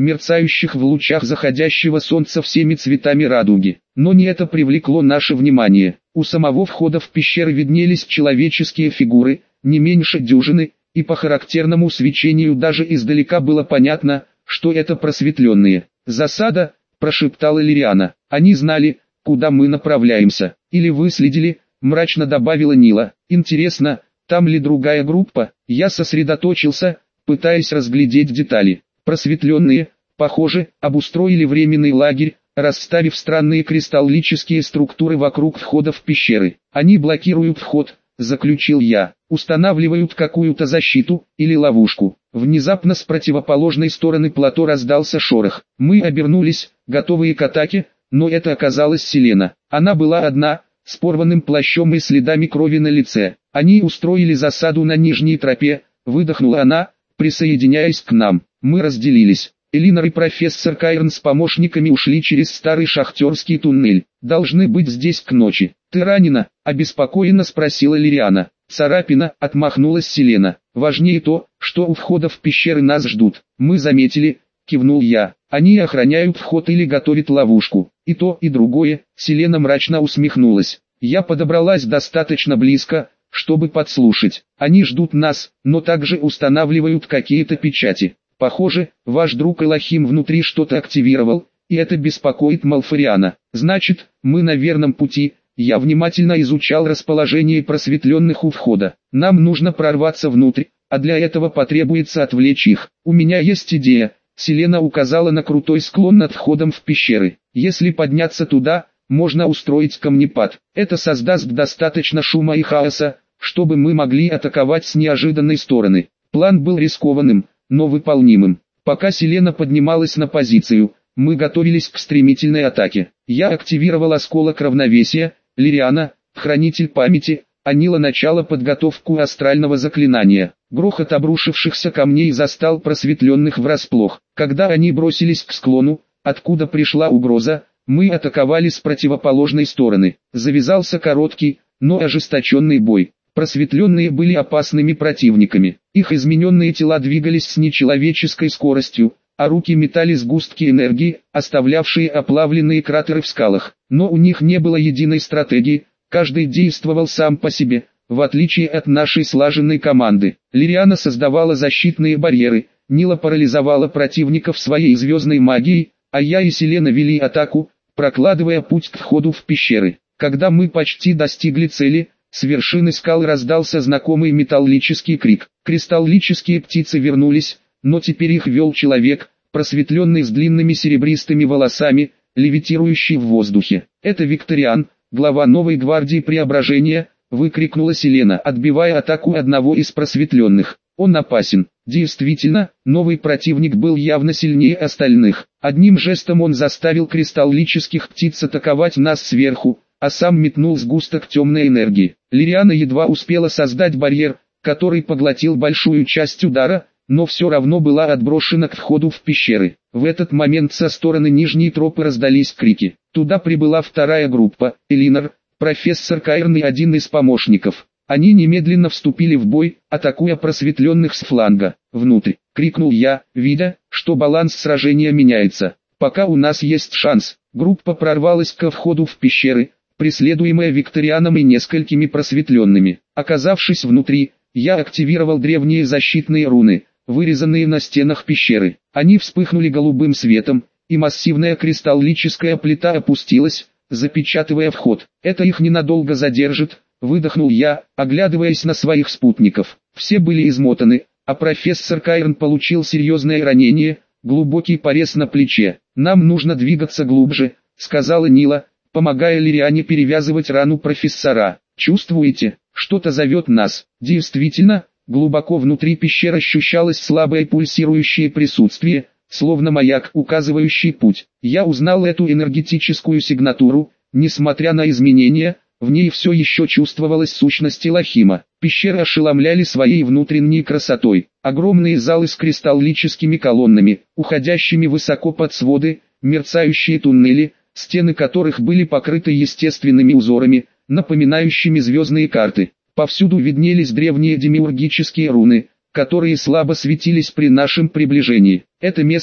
мерцающих в лучах заходящего солнца всеми цветами радуги. Но не это привлекло наше внимание. У самого входа в пещеры виднелись человеческие фигуры, не меньше дюжины, и по характерному свечению даже издалека было понятно, что это просветленные. «Засада», – прошептала Лириана. «Они знали, куда мы направляемся. Или выследили», – мрачно добавила Нила. «Интересно, там ли другая группа?» Я сосредоточился, пытаясь разглядеть детали. Просветленные, похоже, обустроили временный лагерь, расставив странные кристаллические структуры вокруг входа в пещеры. «Они блокируют вход», – заключил я. «Устанавливают какую-то защиту или ловушку». Внезапно с противоположной стороны плато раздался шорох. Мы обернулись, готовые к атаке, но это оказалась Селена. Она была одна, с порванным плащом и следами крови на лице. «Они устроили засаду на нижней тропе», – выдохнула она, присоединяясь к нам. Мы разделились. Элинор и профессор Кайрон с помощниками ушли через старый шахтерский туннель. «Должны быть здесь к ночи». «Ты ранена?» – обеспокоенно спросила Лириана. «Царапина», – отмахнулась Селена. «Важнее то, что у входа в пещеры нас ждут». «Мы заметили», – кивнул я. «Они охраняют вход или готовят ловушку». «И то, и другое», – Селена мрачно усмехнулась. Я подобралась достаточно близко, чтобы подслушать. «Они ждут нас, но также устанавливают какие-то печати. Похоже, ваш друг Элохим внутри что-то активировал, и это беспокоит Малфариана. Значит, мы на верном пути». Я внимательно изучал расположение просветленных у входа. Нам нужно прорваться внутрь, а для этого потребуется отвлечь их. У меня есть идея. Селена указала на крутой склон над входом в пещеры. Если подняться туда, можно устроить камнепад. Это создаст достаточно шума и хаоса, чтобы мы могли атаковать с неожиданной стороны. План был рискованным, но выполнимым. Пока Селена поднималась на позицию, мы готовились к стремительной атаке. Я активировал осколок равновесия, Лириана, хранитель памяти, а Нила начала подготовку астрального заклинания. Грохот обрушившихся камней застал просветленных врасплох. Когда они бросились к склону, откуда пришла угроза, мы атаковали с противоположной стороны. Завязался короткий, но ожесточенный бой. Просветленные были опасными противниками. Их измененные тела двигались с нечеловеческой скоростью, а руки метали сгустки энергии, оставлявшие оплавленные кратеры в скалах. Но у них не было единой стратегии, каждый действовал сам по себе, в отличие от нашей слаженной команды. Лириана создавала защитные барьеры, Нила парализовала противников своей звездной магией, а я и Селена вели атаку, прокладывая путь к входу в пещеры. Когда мы почти достигли цели, с вершины скал раздался знакомый металлический крик. Кристаллические птицы вернулись, но теперь их вел человек, просветленный с длинными серебристыми волосами, левитирующий в воздухе. «Это Викториан, глава новой гвардии Преображения», — выкрикнула Селена, отбивая атаку одного из просветленных. «Он опасен». Действительно, новый противник был явно сильнее остальных. Одним жестом он заставил кристаллических птиц атаковать нас сверху, а сам метнул сгусток темной энергии. Лириана едва успела создать барьер, который поглотил большую часть удара, но все равно была отброшена к входу в пещеры. В этот момент со стороны нижней тропы раздались крики. Туда прибыла вторая группа, Элинор, профессор Кайрон и один из помощников. Они немедленно вступили в бой, атакуя просветленных с фланга. «Внутрь!» — крикнул я, видя, что баланс сражения меняется. «Пока у нас есть шанс». Группа прорвалась ко входу в пещеры, преследуемая Викторианом и несколькими просветленными. Оказавшись внутри, я активировал древние защитные руны, вырезанные на стенах пещеры. Они вспыхнули голубым светом, и массивная кристаллическая плита опустилась, запечатывая вход. «Это их ненадолго задержит», — выдохнул я, оглядываясь на своих спутников. Все были измотаны, а профессор Кайрон получил серьезное ранение, глубокий порез на плече. «Нам нужно двигаться глубже», — сказала Нила, помогая Лириане перевязывать рану профессора. «Чувствуете, что-то зовет нас?» Действительно, глубоко внутри пещеры ощущалось слабое пульсирующее присутствие, словно маяк, указывающий путь. Я узнал эту энергетическую сигнатуру, несмотря на изменения, в ней все еще чувствовалась сущность Элохима. Пещеры ошеломляли своей внутренней красотой. Огромные залы с кристаллическими колоннами, уходящими высоко под своды, мерцающие туннели, стены которых были покрыты естественными узорами, напоминающими звездные карты. Повсюду виднелись древние демиургические руны, которые слабо светились при нашем приближении. Это место,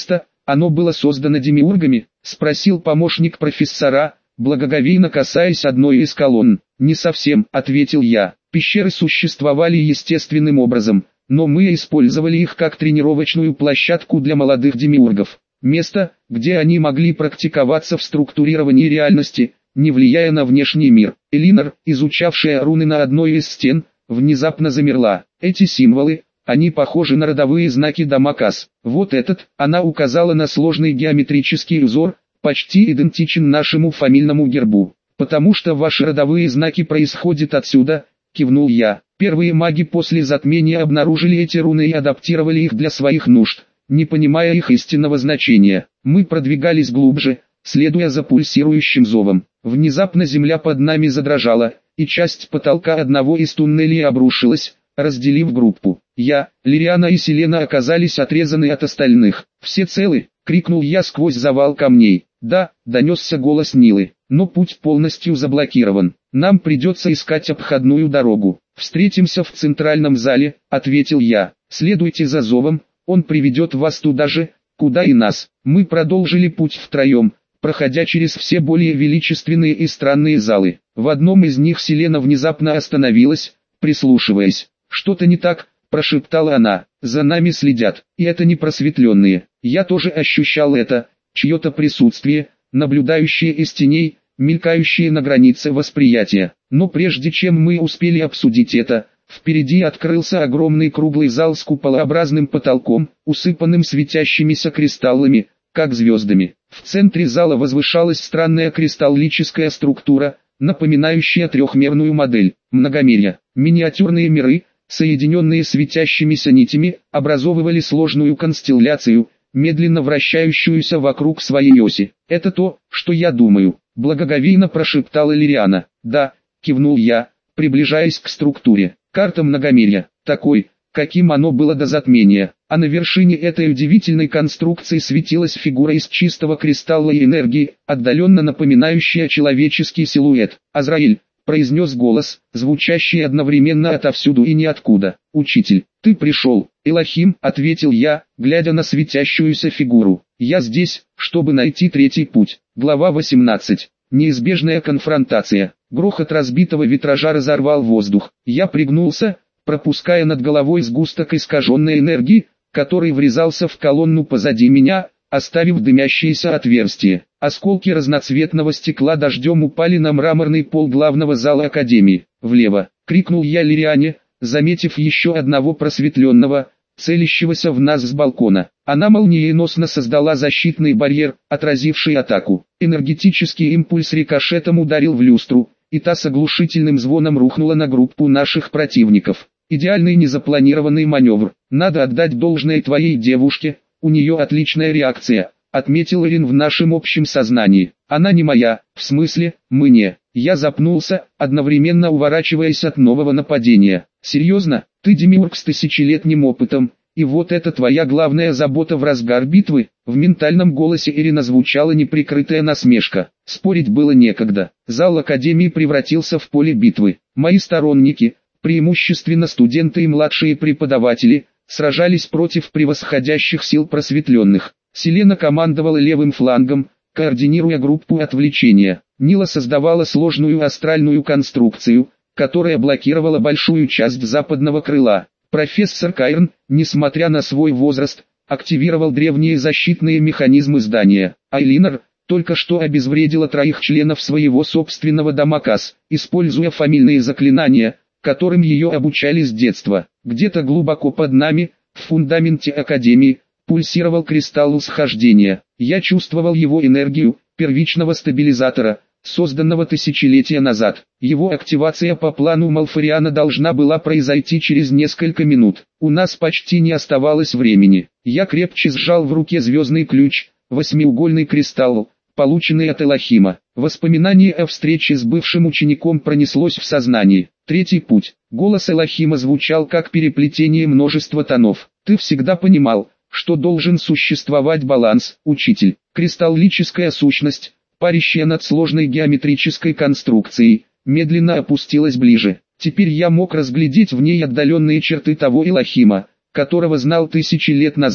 Оно было создано демиургами? Спросил помощник профессора, благоговейно касаясь одной из колонн. Не совсем, ответил я. Пещеры существовали естественным образом, но мы использовали их как тренировочную площадку для молодых демиургов. Место, где они могли практиковаться в структурировании реальности, не влияя на внешний мир. Элинор, изучавшая руны на одной из стен, внезапно замерла. Эти символы, они похожи на родовые знаки Дамакас. Вот этот, она указала на сложный геометрический узор, почти идентичен нашему фамильному гербу. Потому что ваши родовые знаки происходят отсюда, кивнул я. Первые маги после затмения обнаружили эти руны и адаптировали их для своих нужд, не понимая их истинного значения. Мы продвигались глубже, следуя за пульсирующим зовом. Внезапно земля под нами задрожала, и часть потолка одного из туннелей обрушилась, разделив группу. Я, Лириана и Селена оказались отрезаны от остальных. «Все целы?» — крикнул я сквозь завал камней. «Да», — донесся голос Нилы, — «но путь полностью заблокирован. Нам придется искать обходную дорогу». «Встретимся в центральном зале», — ответил я. «Следуйте за зовом, он приведет вас туда же, куда и нас». Мы продолжили путь втроем, проходя через все более величественные и странные залы. В одном из них Селена внезапно остановилась, прислушиваясь. «Что-то не так», — прошептала она. «За нами следят, и это не просветленные». Я тоже ощущал это, чье-то присутствие, наблюдающее из теней, мелькающее на границе восприятия. Но прежде чем мы успели обсудить это, впереди открылся огромный круглый зал с куполообразным потолком, усыпанным светящимися кристаллами, как звездами. В центре зала возвышалась странная кристаллическая структура, напоминающая трехмерную модель многомерья. Миниатюрные миры, соединенные светящимися нитями, образовывали сложную констелляцию, медленно вращающуюся вокруг своей оси. «Это то, что я думаю», — благоговейно прошептала Лириана. «Да», — кивнул я, приближаясь к структуре. «Карта многомерья, такой, каким оно было до затмения, а на вершине этой удивительной конструкции светилась фигура из чистого кристалла и энергии, отдаленно напоминающая человеческий силуэт. «Азраиль», — произнес голос, звучащий одновременно отовсюду и ниоткуда. «Учитель, ты пришел». «Элохим», — ответил я, глядя на светящуюся фигуру. «Я здесь, чтобы найти третий путь». Глава восемнадцать. Неизбежная конфронтация. Грохот разбитого витража разорвал воздух. Я пригнулся, пропуская над головой сгусток искаженной энергии, который врезался в колонну позади меня, оставив дымящееся отверстие. Осколки разноцветного стекла дождем упали на мраморный пол главного зала Академии. «Влево!» — крикнул я Лириане, заметив еще одного просветленного, целящегося в нас с балкона. Она молниеносно создала защитный барьер, отразивший атаку. Энергетический импульс рикошетом ударил в люстру, и та с оглушительным звоном рухнула на группу наших противников. Идеальный незапланированный маневр. «Надо отдать должное твоей девушке, у нее отличная реакция», — отметил Эрин в нашем общем сознании. «Она не моя, в смысле, мы не». Я запнулся, одновременно уворачиваясь от нового нападения. «Серьезно? Ты демиург с тысячелетним опытом, и вот это твоя главная забота в разгар битвы?» В ментальном голосе Эрина звучала неприкрытая насмешка. Спорить было некогда. Зал Академии превратился в поле битвы. Мои сторонники, преимущественно студенты и младшие преподаватели, сражались против превосходящих сил просветленных. Селена командовала левым флангом, координируя группу отвлечения. Нила создавала сложную астральную конструкцию, которая блокировала большую часть западного крыла. Профессор Кайрн, несмотря на свой возраст, активировал древние защитные механизмы здания. Айлинор только что обезвредила троих членов своего собственного Дамакас, используя фамильные заклинания, которым ее обучали с детства. Где-то глубоко под нами, в фундаменте Академии, пульсировал кристалл усхождения. Я чувствовал его энергию, первичного стабилизатора, созданного тысячелетия назад. Его активация по плану Малфариана должна была произойти через несколько минут. У нас почти не оставалось времени. Я крепче сжал в руке звездный ключ, восьмиугольный кристалл, полученный от Элохима. Воспоминание о встрече с бывшим учеником пронеслось в сознании. Третий путь. Голос Элохима звучал как переплетение множества тонов. «Ты всегда понимал, что должен существовать баланс, учитель». Кристаллическая сущность, парящая над сложной геометрической конструкцией, медленно опустилась ближе. Теперь я мог разглядеть в ней отдаленные черты того Элохима, которого знал тысячи лет назад,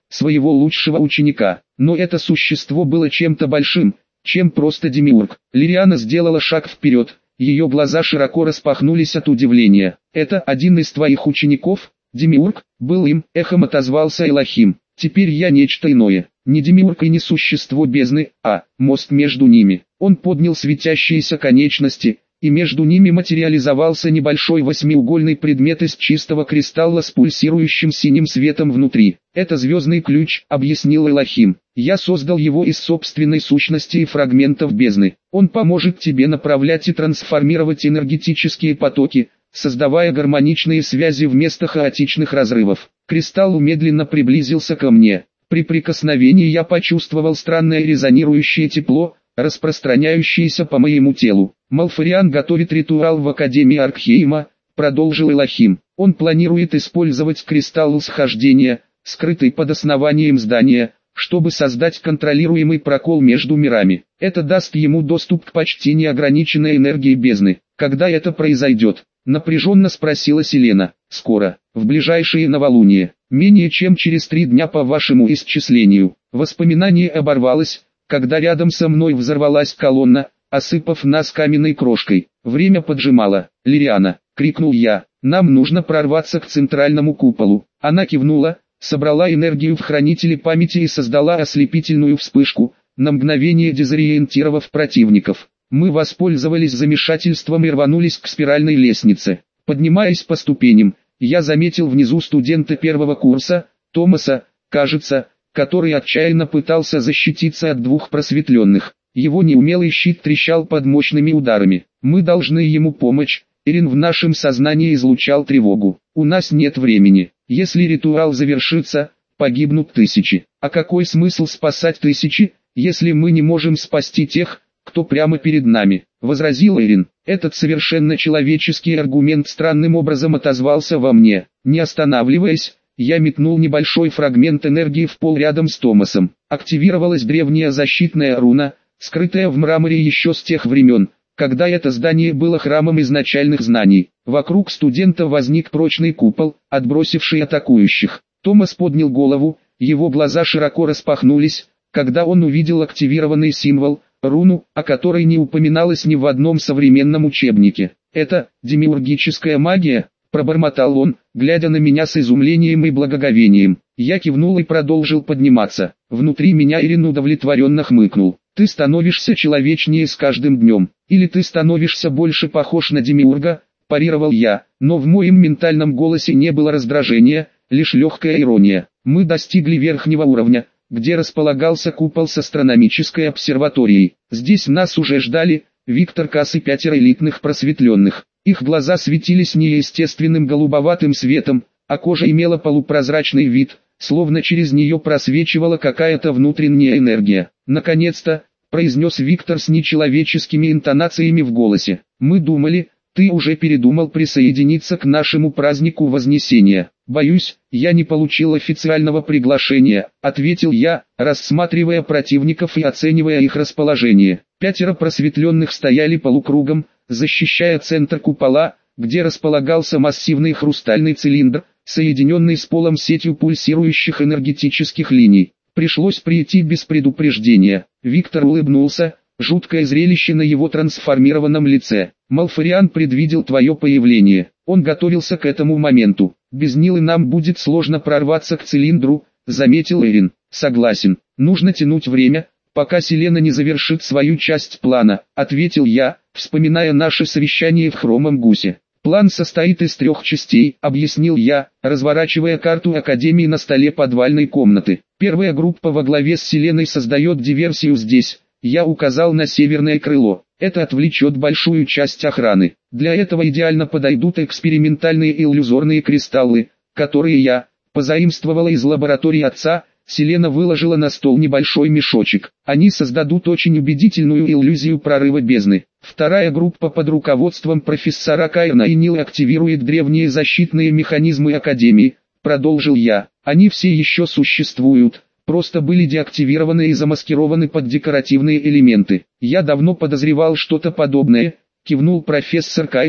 своего лучшего ученика. Но это существо было чем-то большим, чем просто демиург. Лириана сделала шаг вперед, ее глаза широко распахнулись от удивления. «Это один из твоих учеников?» «Демиург, был им», — эхом отозвался Элохим. «Теперь я нечто иное, не демиург и не существо бездны, а мост между ними». Он поднял светящиеся конечности, и между ними материализовался небольшой восьмиугольный предмет из чистого кристалла с пульсирующим синим светом внутри. «Это звездный ключ», — объяснил Элохим. «Я создал его из собственной сущности и фрагментов бездны. Он поможет тебе направлять и трансформировать энергетические потоки, создавая гармоничные связи вместо хаотичных разрывов». Кристалл медленно приблизился ко мне. При прикосновении я почувствовал странное резонирующее тепло, распространяющееся по моему телу. «Малфариан готовит ритуал в Академии Аркхейма», — продолжил Элохим. «Он планирует использовать кристалл схождения, скрытый под основанием здания, чтобы создать контролируемый прокол между мирами. Это даст ему доступ к почти неограниченной энергии бездны. Когда это произойдет?» — напряженно спросила Селена. «Скоро, в ближайшие новолуние, менее чем через три дня по вашему исчислению». Воспоминание оборвалось, когда рядом со мной взорвалась колонна, осыпав нас каменной крошкой. Время поджимало. «Лириана!» — крикнул я. «Нам нужно прорваться к центральному куполу». Она кивнула, собрала энергию в хранителе памяти и создала ослепительную вспышку, на мгновение дезориентировав противников. Мы воспользовались замешательством и рванулись к спиральной лестнице. Поднимаясь по ступеням, я заметил внизу студента первого курса, Томаса, кажется, который отчаянно пытался защититься от двух просветленных. Его неумелый щит трещал под мощными ударами. «Мы должны ему помочь», — Эрин в нашем сознании излучал тревогу. «У нас нет времени. Если ритуал завершится, погибнут тысячи. А какой смысл спасать тысячи, если мы не можем спасти тех, кто прямо перед нами?» — возразил Эрин. Этот совершенно человеческий аргумент странным образом отозвался во мне. Не останавливаясь, я метнул небольшой фрагмент энергии в пол рядом с Томасом. Активировалась древняя защитная руна, скрытая в мраморе еще с тех времен, когда это здание было храмом изначальных знаний. Вокруг студента возник прочный купол, отбросивший атакующих. Томас поднял голову, его глаза широко распахнулись, когда он увидел активированный символ, руну, о которой не упоминалось ни в одном современном учебнике. «Это демиургическая магия?» — пробормотал он, глядя на меня с изумлением и благоговением. Я кивнул и продолжил подниматься. Внутри меня Эрин удовлетворенно хмыкнул. «Ты становишься человечнее с каждым днем, или ты становишься больше похож на демиурга», — парировал я, но в моем ментальном голосе не было раздражения, лишь легкая ирония. Мы достигли верхнего уровня, где располагался купол с астрономической обсерваторией. Здесь нас уже ждали Виктор Касс и пятеро элитных просветленных. Их глаза светились неестественным голубоватым светом, а кожа имела полупрозрачный вид, словно через нее просвечивала какая-то внутренняя энергия. «Наконец-то», — произнес Виктор с нечеловеческими интонациями в голосе, — «мы думали, ты уже передумал присоединиться к нашему празднику Вознесения». «Боюсь, я не получил официального приглашения», — ответил я, рассматривая противников и оценивая их расположение. Пятеро просветленных стояли полукругом, защищая центр купола, где располагался массивный хрустальный цилиндр, соединенный с полом сетью пульсирующих энергетических линий. Пришлось прийти без предупреждения. Виктор улыбнулся, жуткое зрелище на его трансформированном лице. «Малфариан предвидел твое появление. Он готовился к этому моменту. Без Нилы нам будет сложно прорваться к цилиндру», — заметил Эрин. «Согласен. Нужно тянуть время, пока Селена не завершит свою часть плана», — ответил я, вспоминая наше совещание в Хромом Гусе. «План состоит из трех частей», — объяснил я, разворачивая карту Академии на столе подвальной комнаты. «Первая группа во главе с Селеной создает диверсию здесь». Я указал на северное крыло. Это отвлечет большую часть охраны. Для этого идеально подойдут экспериментальные иллюзорные кристаллы, которые я позаимствовала из лаборатории отца. Селена выложила на стол небольшой мешочек. Они создадут очень убедительную иллюзию прорыва бездны. Вторая группа под руководством профессора Кайрна и Нилы активирует древние защитные механизмы Академии, продолжил я. Они все еще существуют, просто были деактивированы и замаскированы под декоративные элементы. Я давно подозревал что-то подобное, кивнул профессор Кайрн,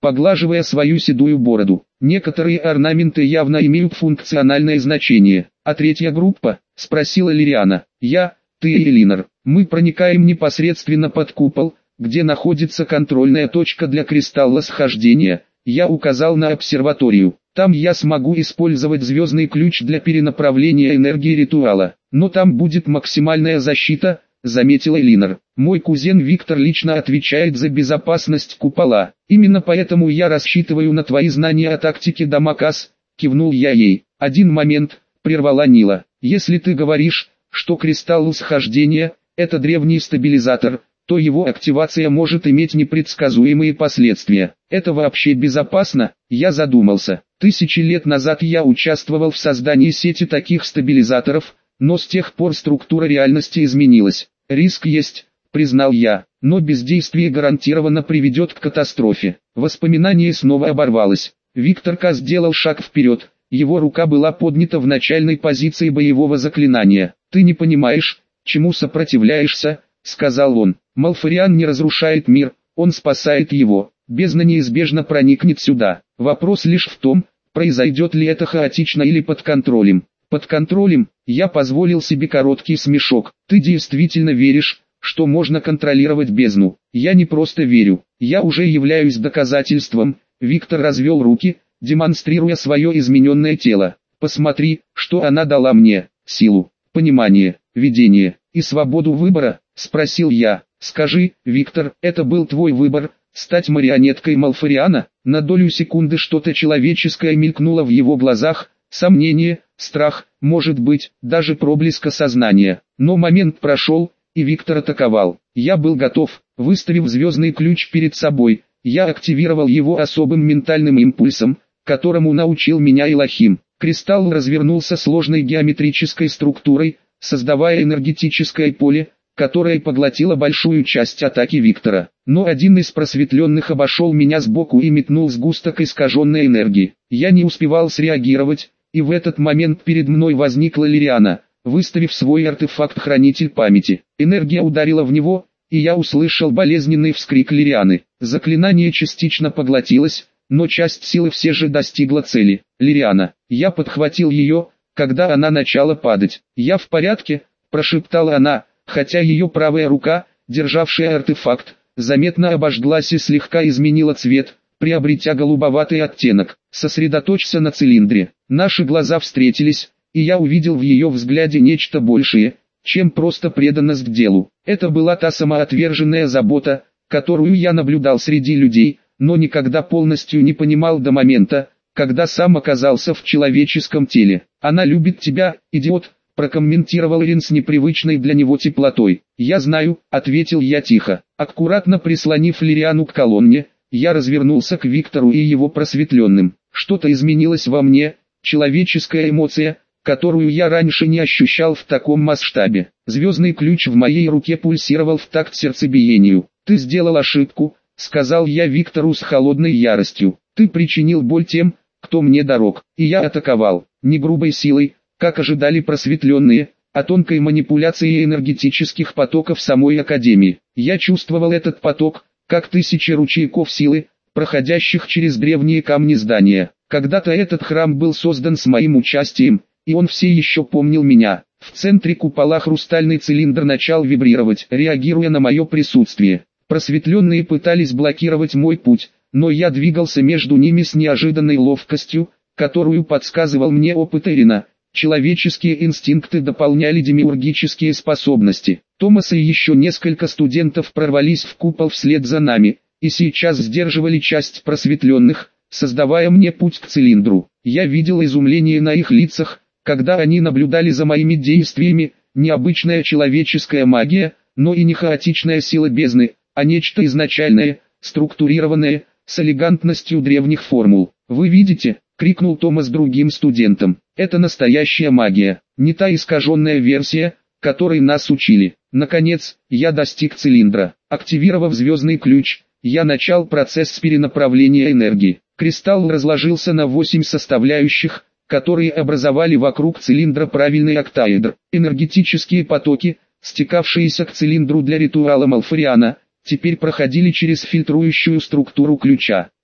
поглаживая свою седую бороду. Некоторые орнаменты явно имеют функциональное значение. А третья группа? Спросила Лириана. Я, ты и Элинор. Мы проникаем непосредственно под купол, где находится контрольная точка для кристалла схождения. Я указал на обсерваторию. Там я смогу использовать звездный ключ для перенаправления энергии ритуала. Но там будет максимальная защита, заметила Элинор. Мой кузен Виктор лично отвечает за безопасность купола. Именно поэтому я рассчитываю на твои знания о тактике Дамакас, кивнул я ей. Один момент, прервала Нила. Если ты говоришь, что кристалл схождения – это древний стабилизатор, то его активация может иметь непредсказуемые последствия. Это вообще безопасно? Я задумался. Тысячи лет назад я участвовал в создании сети таких стабилизаторов, но с тех пор структура реальности изменилась. Риск есть, признал я, но бездействие гарантированно приведет к катастрофе. Воспоминание снова оборвалось. Виктор К. сделал шаг вперед. Его рука была поднята в начальной позиции боевого заклинания. «Ты не понимаешь, чему сопротивляешься», — сказал он. «Малфариан не разрушает мир, он спасает его. Бездна неизбежно проникнет сюда. Вопрос лишь в том, произойдет ли это хаотично или под контролем». «Под контролем?» Я позволил себе короткий смешок. «Ты действительно веришь, что можно контролировать бездну?» «Я не просто верю, я уже являюсь доказательством». Виктор развел руки, демонстрируя свое измененное тело. «Посмотри, что она дала мне: силу, понимание, видение и свободу выбора», — спросил я. «Скажи, Виктор, это был твой выбор, стать марионеткой Малфариана?» На долю секунды что-то человеческое мелькнуло в его глазах, сомнение, страх, может быть, даже проблеск сознания. Но момент прошел, и Виктор атаковал. Я был готов. Выставив звездный ключ перед собой, я активировал его особым ментальным импульсом, которому научил меня Элохим. Кристалл развернулся сложной геометрической структурой, создавая энергетическое поле, которое поглотило большую часть атаки Виктора. Но один из просветленных обошел меня сбоку и метнул сгусток искаженной энергии. Я не успевал среагировать, и в этот момент перед мной возникла Лириана, выставив свой артефакт-хранитель памяти. Энергия ударила в него, и я услышал болезненный вскрик Лирианы. Заклинание частично поглотилось, но часть силы все же достигла цели. «Лириана». Я подхватил ее, когда она начала падать. «Я в порядке», – прошептала она, хотя ее правая рука, державшая артефакт, заметно обожглась и слегка изменила цвет, приобретя голубоватый оттенок. «Сосредоточься на цилиндре». Наши глаза встретились, и я увидел в ее взгляде нечто большее, чем просто преданность к делу. Это была та самоотверженная забота, которую я наблюдал среди людей, но никогда полностью не понимал до момента, когда сам оказался в человеческом теле. «Она любит тебя, идиот», – прокомментировал Ирин с непривычной для него теплотой. «Я знаю», – ответил я тихо. Аккуратно прислонив Лириану к колонне, я развернулся к Виктору и его просветленным. Что-то изменилось во мне, человеческая эмоция, которую я раньше не ощущал в таком масштабе. Звездный ключ в моей руке пульсировал в такт сердцебиению. «Ты сделал ошибку», — сказал я Виктору с холодной яростью. «Ты причинил боль тем, кто мне дорог». И я атаковал, не грубой силой, как ожидали просветленные, а тонкой манипуляцией энергетических потоков самой Академии. Я чувствовал этот поток, как тысячи ручейков силы, проходящих через древние камни здания. Когда-то этот храм был создан с моим участием, и он все еще помнил меня. В центре купола хрустальный цилиндр начал вибрировать, реагируя на мое присутствие. Просветленные пытались блокировать мой путь, но я двигался между ними с неожиданной ловкостью, которую подсказывал мне опыт Ирина. Человеческие инстинкты дополняли демиургические способности. Томас и еще несколько студентов прорвались в купол вслед за нами, и сейчас сдерживали часть просветленных, создавая мне путь к цилиндру. Я видел изумление на их лицах, когда они наблюдали за моими действиями. Необычная человеческая магия, но и не хаотичная сила бездны, а нечто изначальное, структурированное, с элегантностью древних формул. «Вы видите?» — крикнул Томас другим студентам. «Это настоящая магия, не та искаженная версия, которой нас учили». Наконец, я достиг цилиндра. Активировав звездный ключ, я начал процесс перенаправления энергии. Кристалл разложился на восемь составляющих, которые образовали вокруг цилиндра правильный октаэдр. Энергетические потоки, стекавшиеся к цилиндру для ритуала Малфариана, теперь проходили через фильтрующую структуру ключа.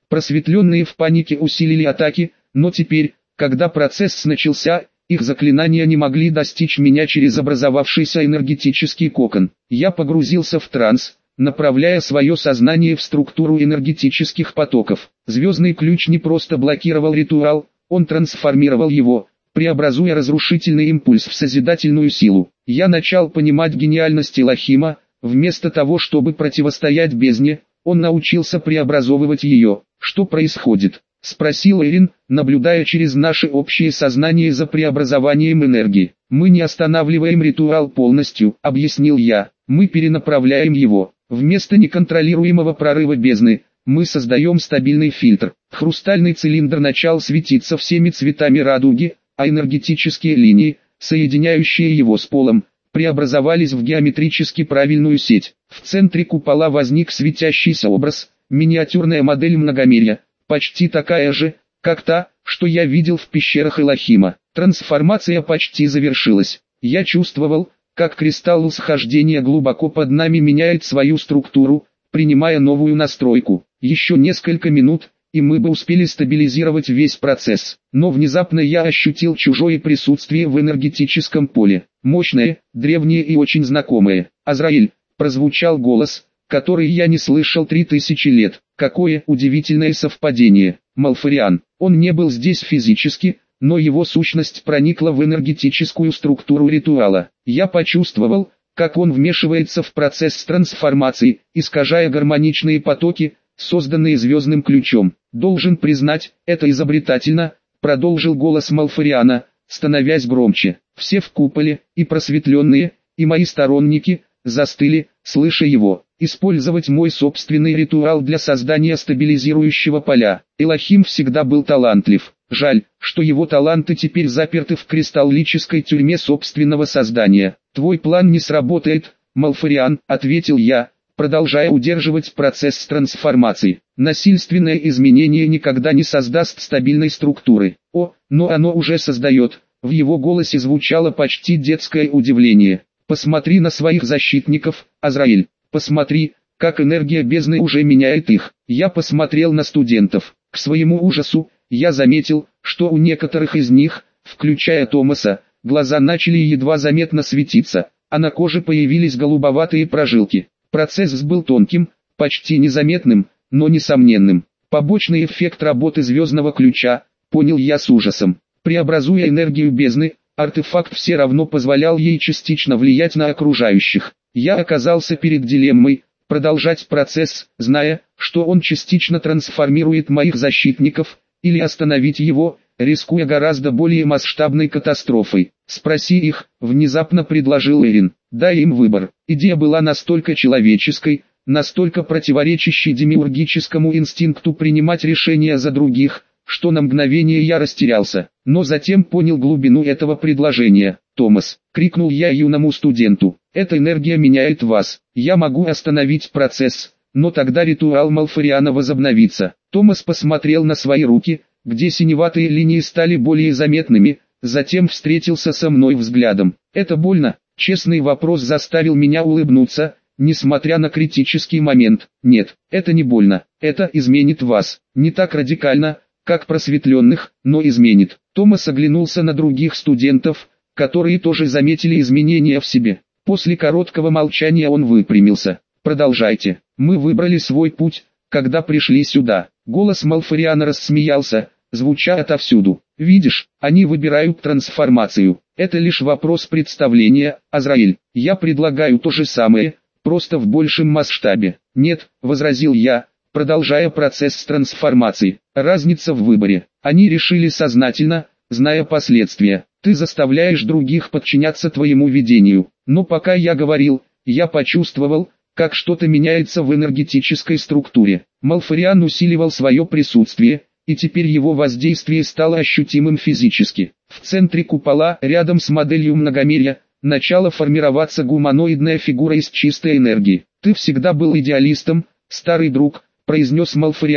Просветленные в панике усилили атаки, но теперь, когда процесс начался, их заклинания не могли достичь меня через образовавшийся энергетический кокон. Я погрузился в транс, направляя свое сознание в структуру энергетических потоков. Звездный ключ не просто блокировал ритуал, он трансформировал его, преобразуя разрушительный импульс в созидательную силу. Я начал понимать гениальность Элохима. Вместо того, чтобы противостоять бездне, он научился преобразовывать ее. «Что происходит?» — спросил Эрин, наблюдая через наше общее сознание за преобразованием энергии. «Мы не останавливаем ритуал полностью», — объяснил я. «Мы перенаправляем его. Вместо неконтролируемого прорыва бездны, мы создаем стабильный фильтр». Хрустальный цилиндр начал светиться всеми цветами радуги, а энергетические линии, соединяющие его с полом, преобразовались в геометрически правильную сеть. В центре купола возник светящийся образ, миниатюрная модель многомерья, почти такая же, как та, что я видел в пещерах Элохима. Трансформация почти завершилась. Я чувствовал, как кристалл восхождения глубоко под нами меняет свою структуру, принимая новую настройку. Еще несколько минут, и мы бы успели стабилизировать весь процесс. Но внезапно я ощутил чужое присутствие в энергетическом поле. Мощное, древнее и очень знакомое. «Азраиль», прозвучал голос, который я не слышал три тысячи лет. Какое удивительное совпадение. Малфариан. Он не был здесь физически, но его сущность проникла в энергетическую структуру ритуала. Я почувствовал, как он вмешивается в процесс трансформации, искажая гармоничные потоки, созданные звездным ключом. «Должен признать, это изобретательно», — продолжил голос Малфариана, становясь громче. Все в куполе, и просветленные, и мои сторонники, застыли, слыша его. «Использовать мой собственный ритуал для создания стабилизирующего поля». Элохим всегда был талантлив. Жаль, что его таланты теперь заперты в кристаллической тюрьме собственного создания. «Твой план не сработает, Малфариан», — ответил я, продолжая удерживать процесс трансформации. «Насильственное изменение никогда не создаст стабильной структуры». «О, но оно уже создает». В его голосе звучало почти детское удивление. «Посмотри на своих защитников, Азраиль. Посмотри, как энергия бездны уже меняет их». Я посмотрел на студентов. К своему ужасу, я заметил, что у некоторых из них, включая Томаса, глаза начали едва заметно светиться, а на коже появились голубоватые прожилки. Процесс был тонким, почти незаметным, но несомненным. Побочный эффект работы звездного ключа, понял я с ужасом. Преобразуя энергию бездны, артефакт все равно позволял ей частично влиять на окружающих. Я оказался перед дилеммой: продолжать процесс, зная, что он частично трансформирует моих защитников, или остановить его, рискуя гораздо более масштабной катастрофой. «Спроси их», — внезапно предложил Эрин. «Дай им выбор». Идея была настолько человеческой, настолько противоречащей демиургическому инстинкту принимать решения за других, что на мгновение я растерялся, но затем понял глубину этого предложения. «Томас», — крикнул я юному студенту, — «эта энергия меняет вас. Я могу остановить процесс, но тогда ритуал Малфариана возобновится». Томас посмотрел на свои руки, где синеватые линии стали более заметными, затем встретился со мной взглядом. «Это больно?» Честный вопрос заставил меня улыбнуться, несмотря на критический момент. «Нет, это не больно, это изменит вас. Не так радикально, как просветленных, но изменит». Томас оглянулся на других студентов, которые тоже заметили изменения в себе. После короткого молчания он выпрямился. «Продолжайте. Мы выбрали свой путь, когда пришли сюда». Голос Малфариана рассмеялся, звуча отовсюду. «Видишь, они выбирают трансформацию. Это лишь вопрос представления, Азраиль. Я предлагаю то же самое, просто в большем масштабе». «Нет», — возразил я, продолжая процесс трансформации. «Разница в выборе. Они решили сознательно, зная последствия. Ты заставляешь других подчиняться твоему видению». Но пока я говорил, я почувствовал, как что-то меняется в энергетической структуре. Малфариан усиливал свое присутствие, и теперь его воздействие стало ощутимым физически. В центре купола, рядом с моделью многомерья, начала формироваться гуманоидная фигура из чистой энергии. «Ты всегда был идеалистом, старый друг», — произнес Малфариан,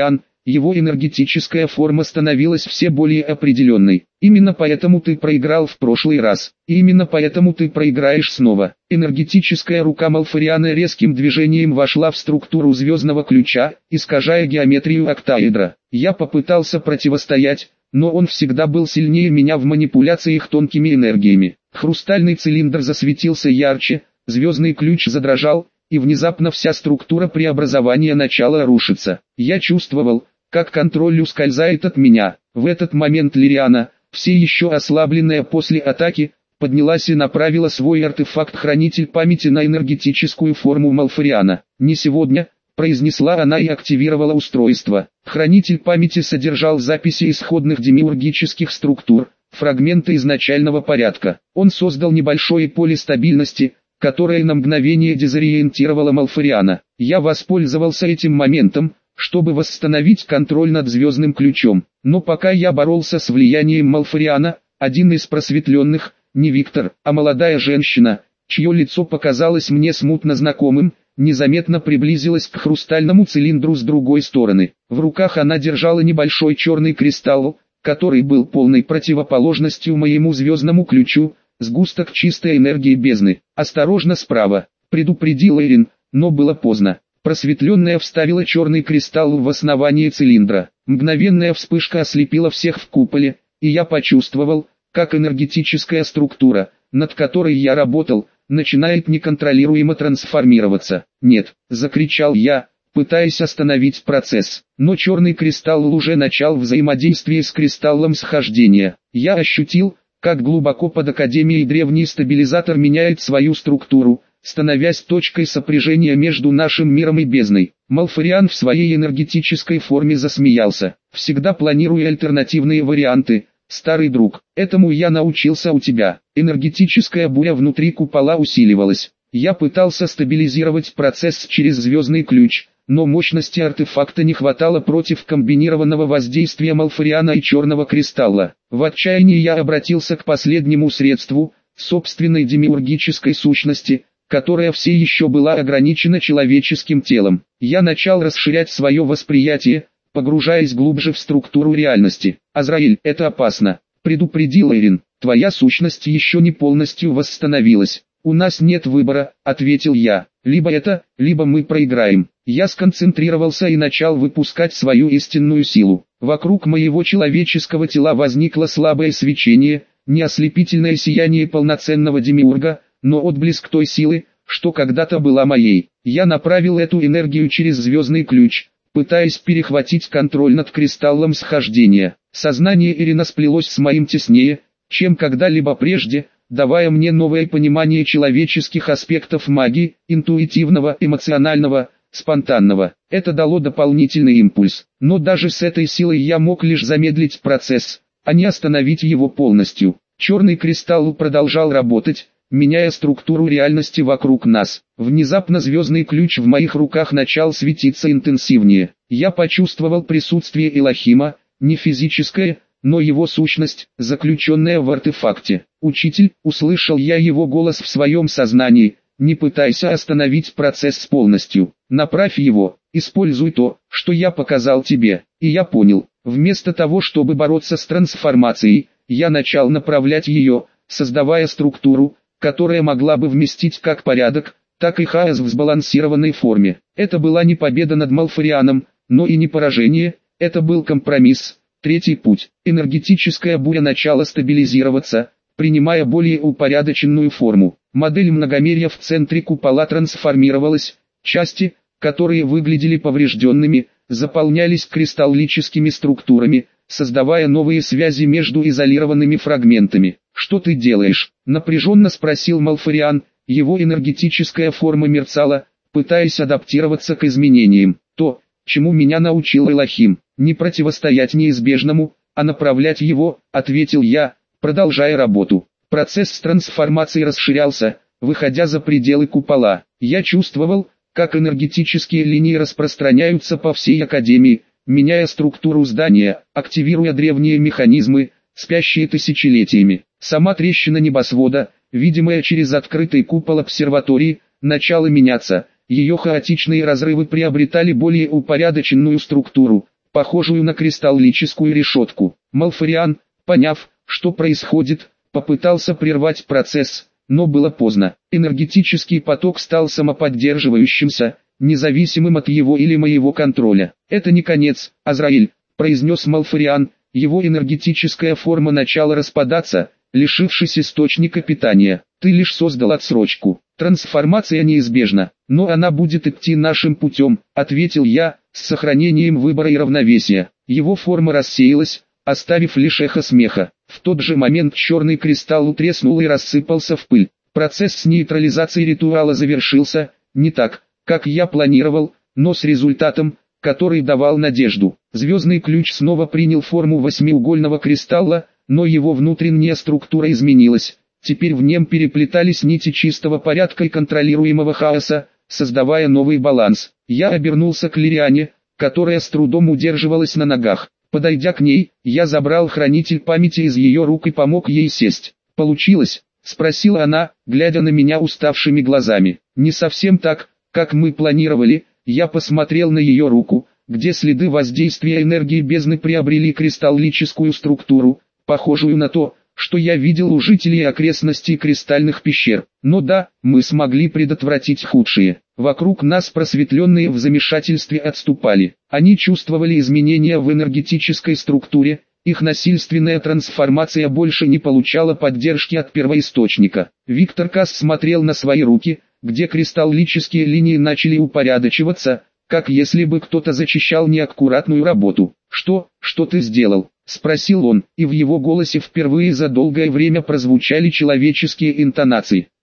его энергетическая форма становилась все более определенной. Именно поэтому ты проиграл в прошлый раз, и именно поэтому ты проиграешь снова. Энергетическая рука Малфариана резким движением вошла в структуру звездного ключа, искажая геометрию октаэдра. Я попытался противостоять, но он всегда был сильнее меня в манипуляциях тонкими энергиями. Хрустальный цилиндр засветился ярче, звездный ключ задрожал, и внезапно вся структура преобразования начала рушиться. Я чувствовал, как контроль ускользает от меня. В этот момент Лириана, все еще ослабленная после атаки, поднялась и направила свой артефакт-хранитель памяти на энергетическую форму Малфариана. «Не сегодня», — произнесла она и активировала устройство. Хранитель памяти содержал записи исходных демиургических структур, фрагменты изначального порядка. Он создал небольшое поле стабильности, которое на мгновение дезориентировало Малфариана. Я воспользовался этим моментом, чтобы восстановить контроль над звездным ключом. Но пока я боролся с влиянием Малфариана, один из просветленных, не Виктор, а молодая женщина, чье лицо показалось мне смутно знакомым, незаметно приблизилась к хрустальному цилиндру с другой стороны. В руках она держала небольшой черный кристалл, который был полной противоположностью моему звездному ключу, сгусток чистой энергии бездны. «Осторожно справа», — предупредил Эрин, но было поздно. Просветленная вставила черный кристалл в основание цилиндра. Мгновенная вспышка ослепила всех в куполе, и я почувствовал, как энергетическая структура, над которой я работал, начинает неконтролируемо трансформироваться. «Нет», — закричал я, пытаясь остановить процесс. Но черный кристалл уже начал взаимодействие с кристаллом схождения. Я ощутил, как глубоко под Академией древний стабилизатор меняет свою структуру, становясь точкой сопряжения между нашим миром и бездной. Малфариан в своей энергетической форме засмеялся. «Всегда планируя альтернативные варианты, старый друг. Этому я научился у тебя». Энергетическая буря внутри купола усиливалась. Я пытался стабилизировать процесс через звездный ключ, но мощности артефакта не хватало против комбинированного воздействия Малфариана и черного кристалла. В отчаянии я обратился к последнему средству, собственной демиургической сущности, которая все еще была ограничена человеческим телом. Я начал расширять свое восприятие, погружаясь глубже в структуру реальности. «Азраиль, это опасно», — предупредил Эрин. «Твоя сущность еще не полностью восстановилась». «У нас нет выбора», — ответил я. «Либо это, либо мы проиграем». Я сконцентрировался и начал выпускать свою истинную силу. Вокруг моего человеческого тела возникло слабое свечение, не ослепительное сияние полноценного демиурга, но отблеск той силы, что когда-то была моей. Я направил эту энергию через звездный ключ, пытаясь перехватить контроль над кристаллом схождения. Сознание Ирина сплелось с моим теснее, чем когда-либо прежде, давая мне новое понимание человеческих аспектов магии, интуитивного, эмоционального, спонтанного. Это дало дополнительный импульс. Но даже с этой силой я мог лишь замедлить процесс, а не остановить его полностью. Черный кристалл продолжал работать, меняя структуру реальности вокруг нас. Внезапно звездный ключ в моих руках начал светиться интенсивнее. Я почувствовал присутствие Элохима, не физическое, но его сущность, заключенная в артефакте. «Учитель», — услышал я его голос в своем сознании, — «не пытайся остановить процесс полностью. Направь его, используй то, что я показал тебе». И я понял, вместо того, чтобы бороться с трансформацией, я начал направлять ее, создавая структуру, которая могла бы вместить как порядок, так и хаос в сбалансированной форме. Это была не победа над Малфарианом, но и не поражение, это был компромисс. Третий путь. Энергетическая буря начала стабилизироваться, принимая более упорядоченную форму. Модель многомерья в центре купола трансформировалась, части, которые выглядели поврежденными, заполнялись кристаллическими структурами, создавая новые связи между изолированными фрагментами. «Что ты делаешь?» — напряженно спросил Малфариан, его энергетическая форма мерцала, пытаясь адаптироваться к изменениям. «То, чему меня научил Элохим, не противостоять неизбежному, а направлять его», — ответил я, продолжая работу. Процесс трансформации расширялся, выходя за пределы купола. Я чувствовал, как энергетические линии распространяются по всей Академии, меняя структуру здания, активируя древние механизмы, спящие тысячелетиями. Сама трещина небосвода, видимая через открытый купол обсерватории, начала меняться. Ее хаотичные разрывы приобретали более упорядоченную структуру, похожую на кристаллическую решетку. Малфариан, поняв, что происходит, попытался прервать процесс, но было поздно. Энергетический поток стал самоподдерживающимся, независимым от его или моего контроля. «Это не конец, Азраиль», — произнес Малфариан, его энергетическая форма начала распадаться, лишившись источника питания. «Ты лишь создал отсрочку. Трансформация неизбежна, но она будет идти нашим путем», — ответил я, с сохранением выбора и равновесия. Его форма рассеялась, оставив лишь эхо смеха. В тот же момент черный кристалл утреснул и рассыпался в пыль. Процесс с нейтрализацией ритуала завершился, не так, как я планировал, но с результатом, который давал надежду. Звездный ключ снова принял форму восьмиугольного кристалла, но его внутренняя структура изменилась. Теперь в нем переплетались нити чистого порядка и контролируемого хаоса, создавая новый баланс. Я обернулся к Лириане, которая с трудом удерживалась на ногах. Подойдя к ней, я забрал хранитель памяти из ее рук и помог ей сесть. «Получилось?» — спросила она, глядя на меня уставшими глазами. «Не совсем так, как мы планировали». Я посмотрел на ее руку, где следы воздействия энергии бездны приобрели кристаллическую структуру, похожую на то, что я видел у жителей окрестностей кристальных пещер. Но да, мы смогли предотвратить худшее. Вокруг нас просветленные в замешательстве отступали. Они чувствовали изменения в энергетической структуре, их насильственная трансформация больше не получала поддержки от первоисточника. Виктор Касс смотрел на свои руки, где кристаллические линии начали упорядочиваться, как если бы кто-то зачищал неаккуратную работу. «Что, что ты сделал?» — спросил он, и в его голосе впервые за долгое время прозвучали человеческие интонации.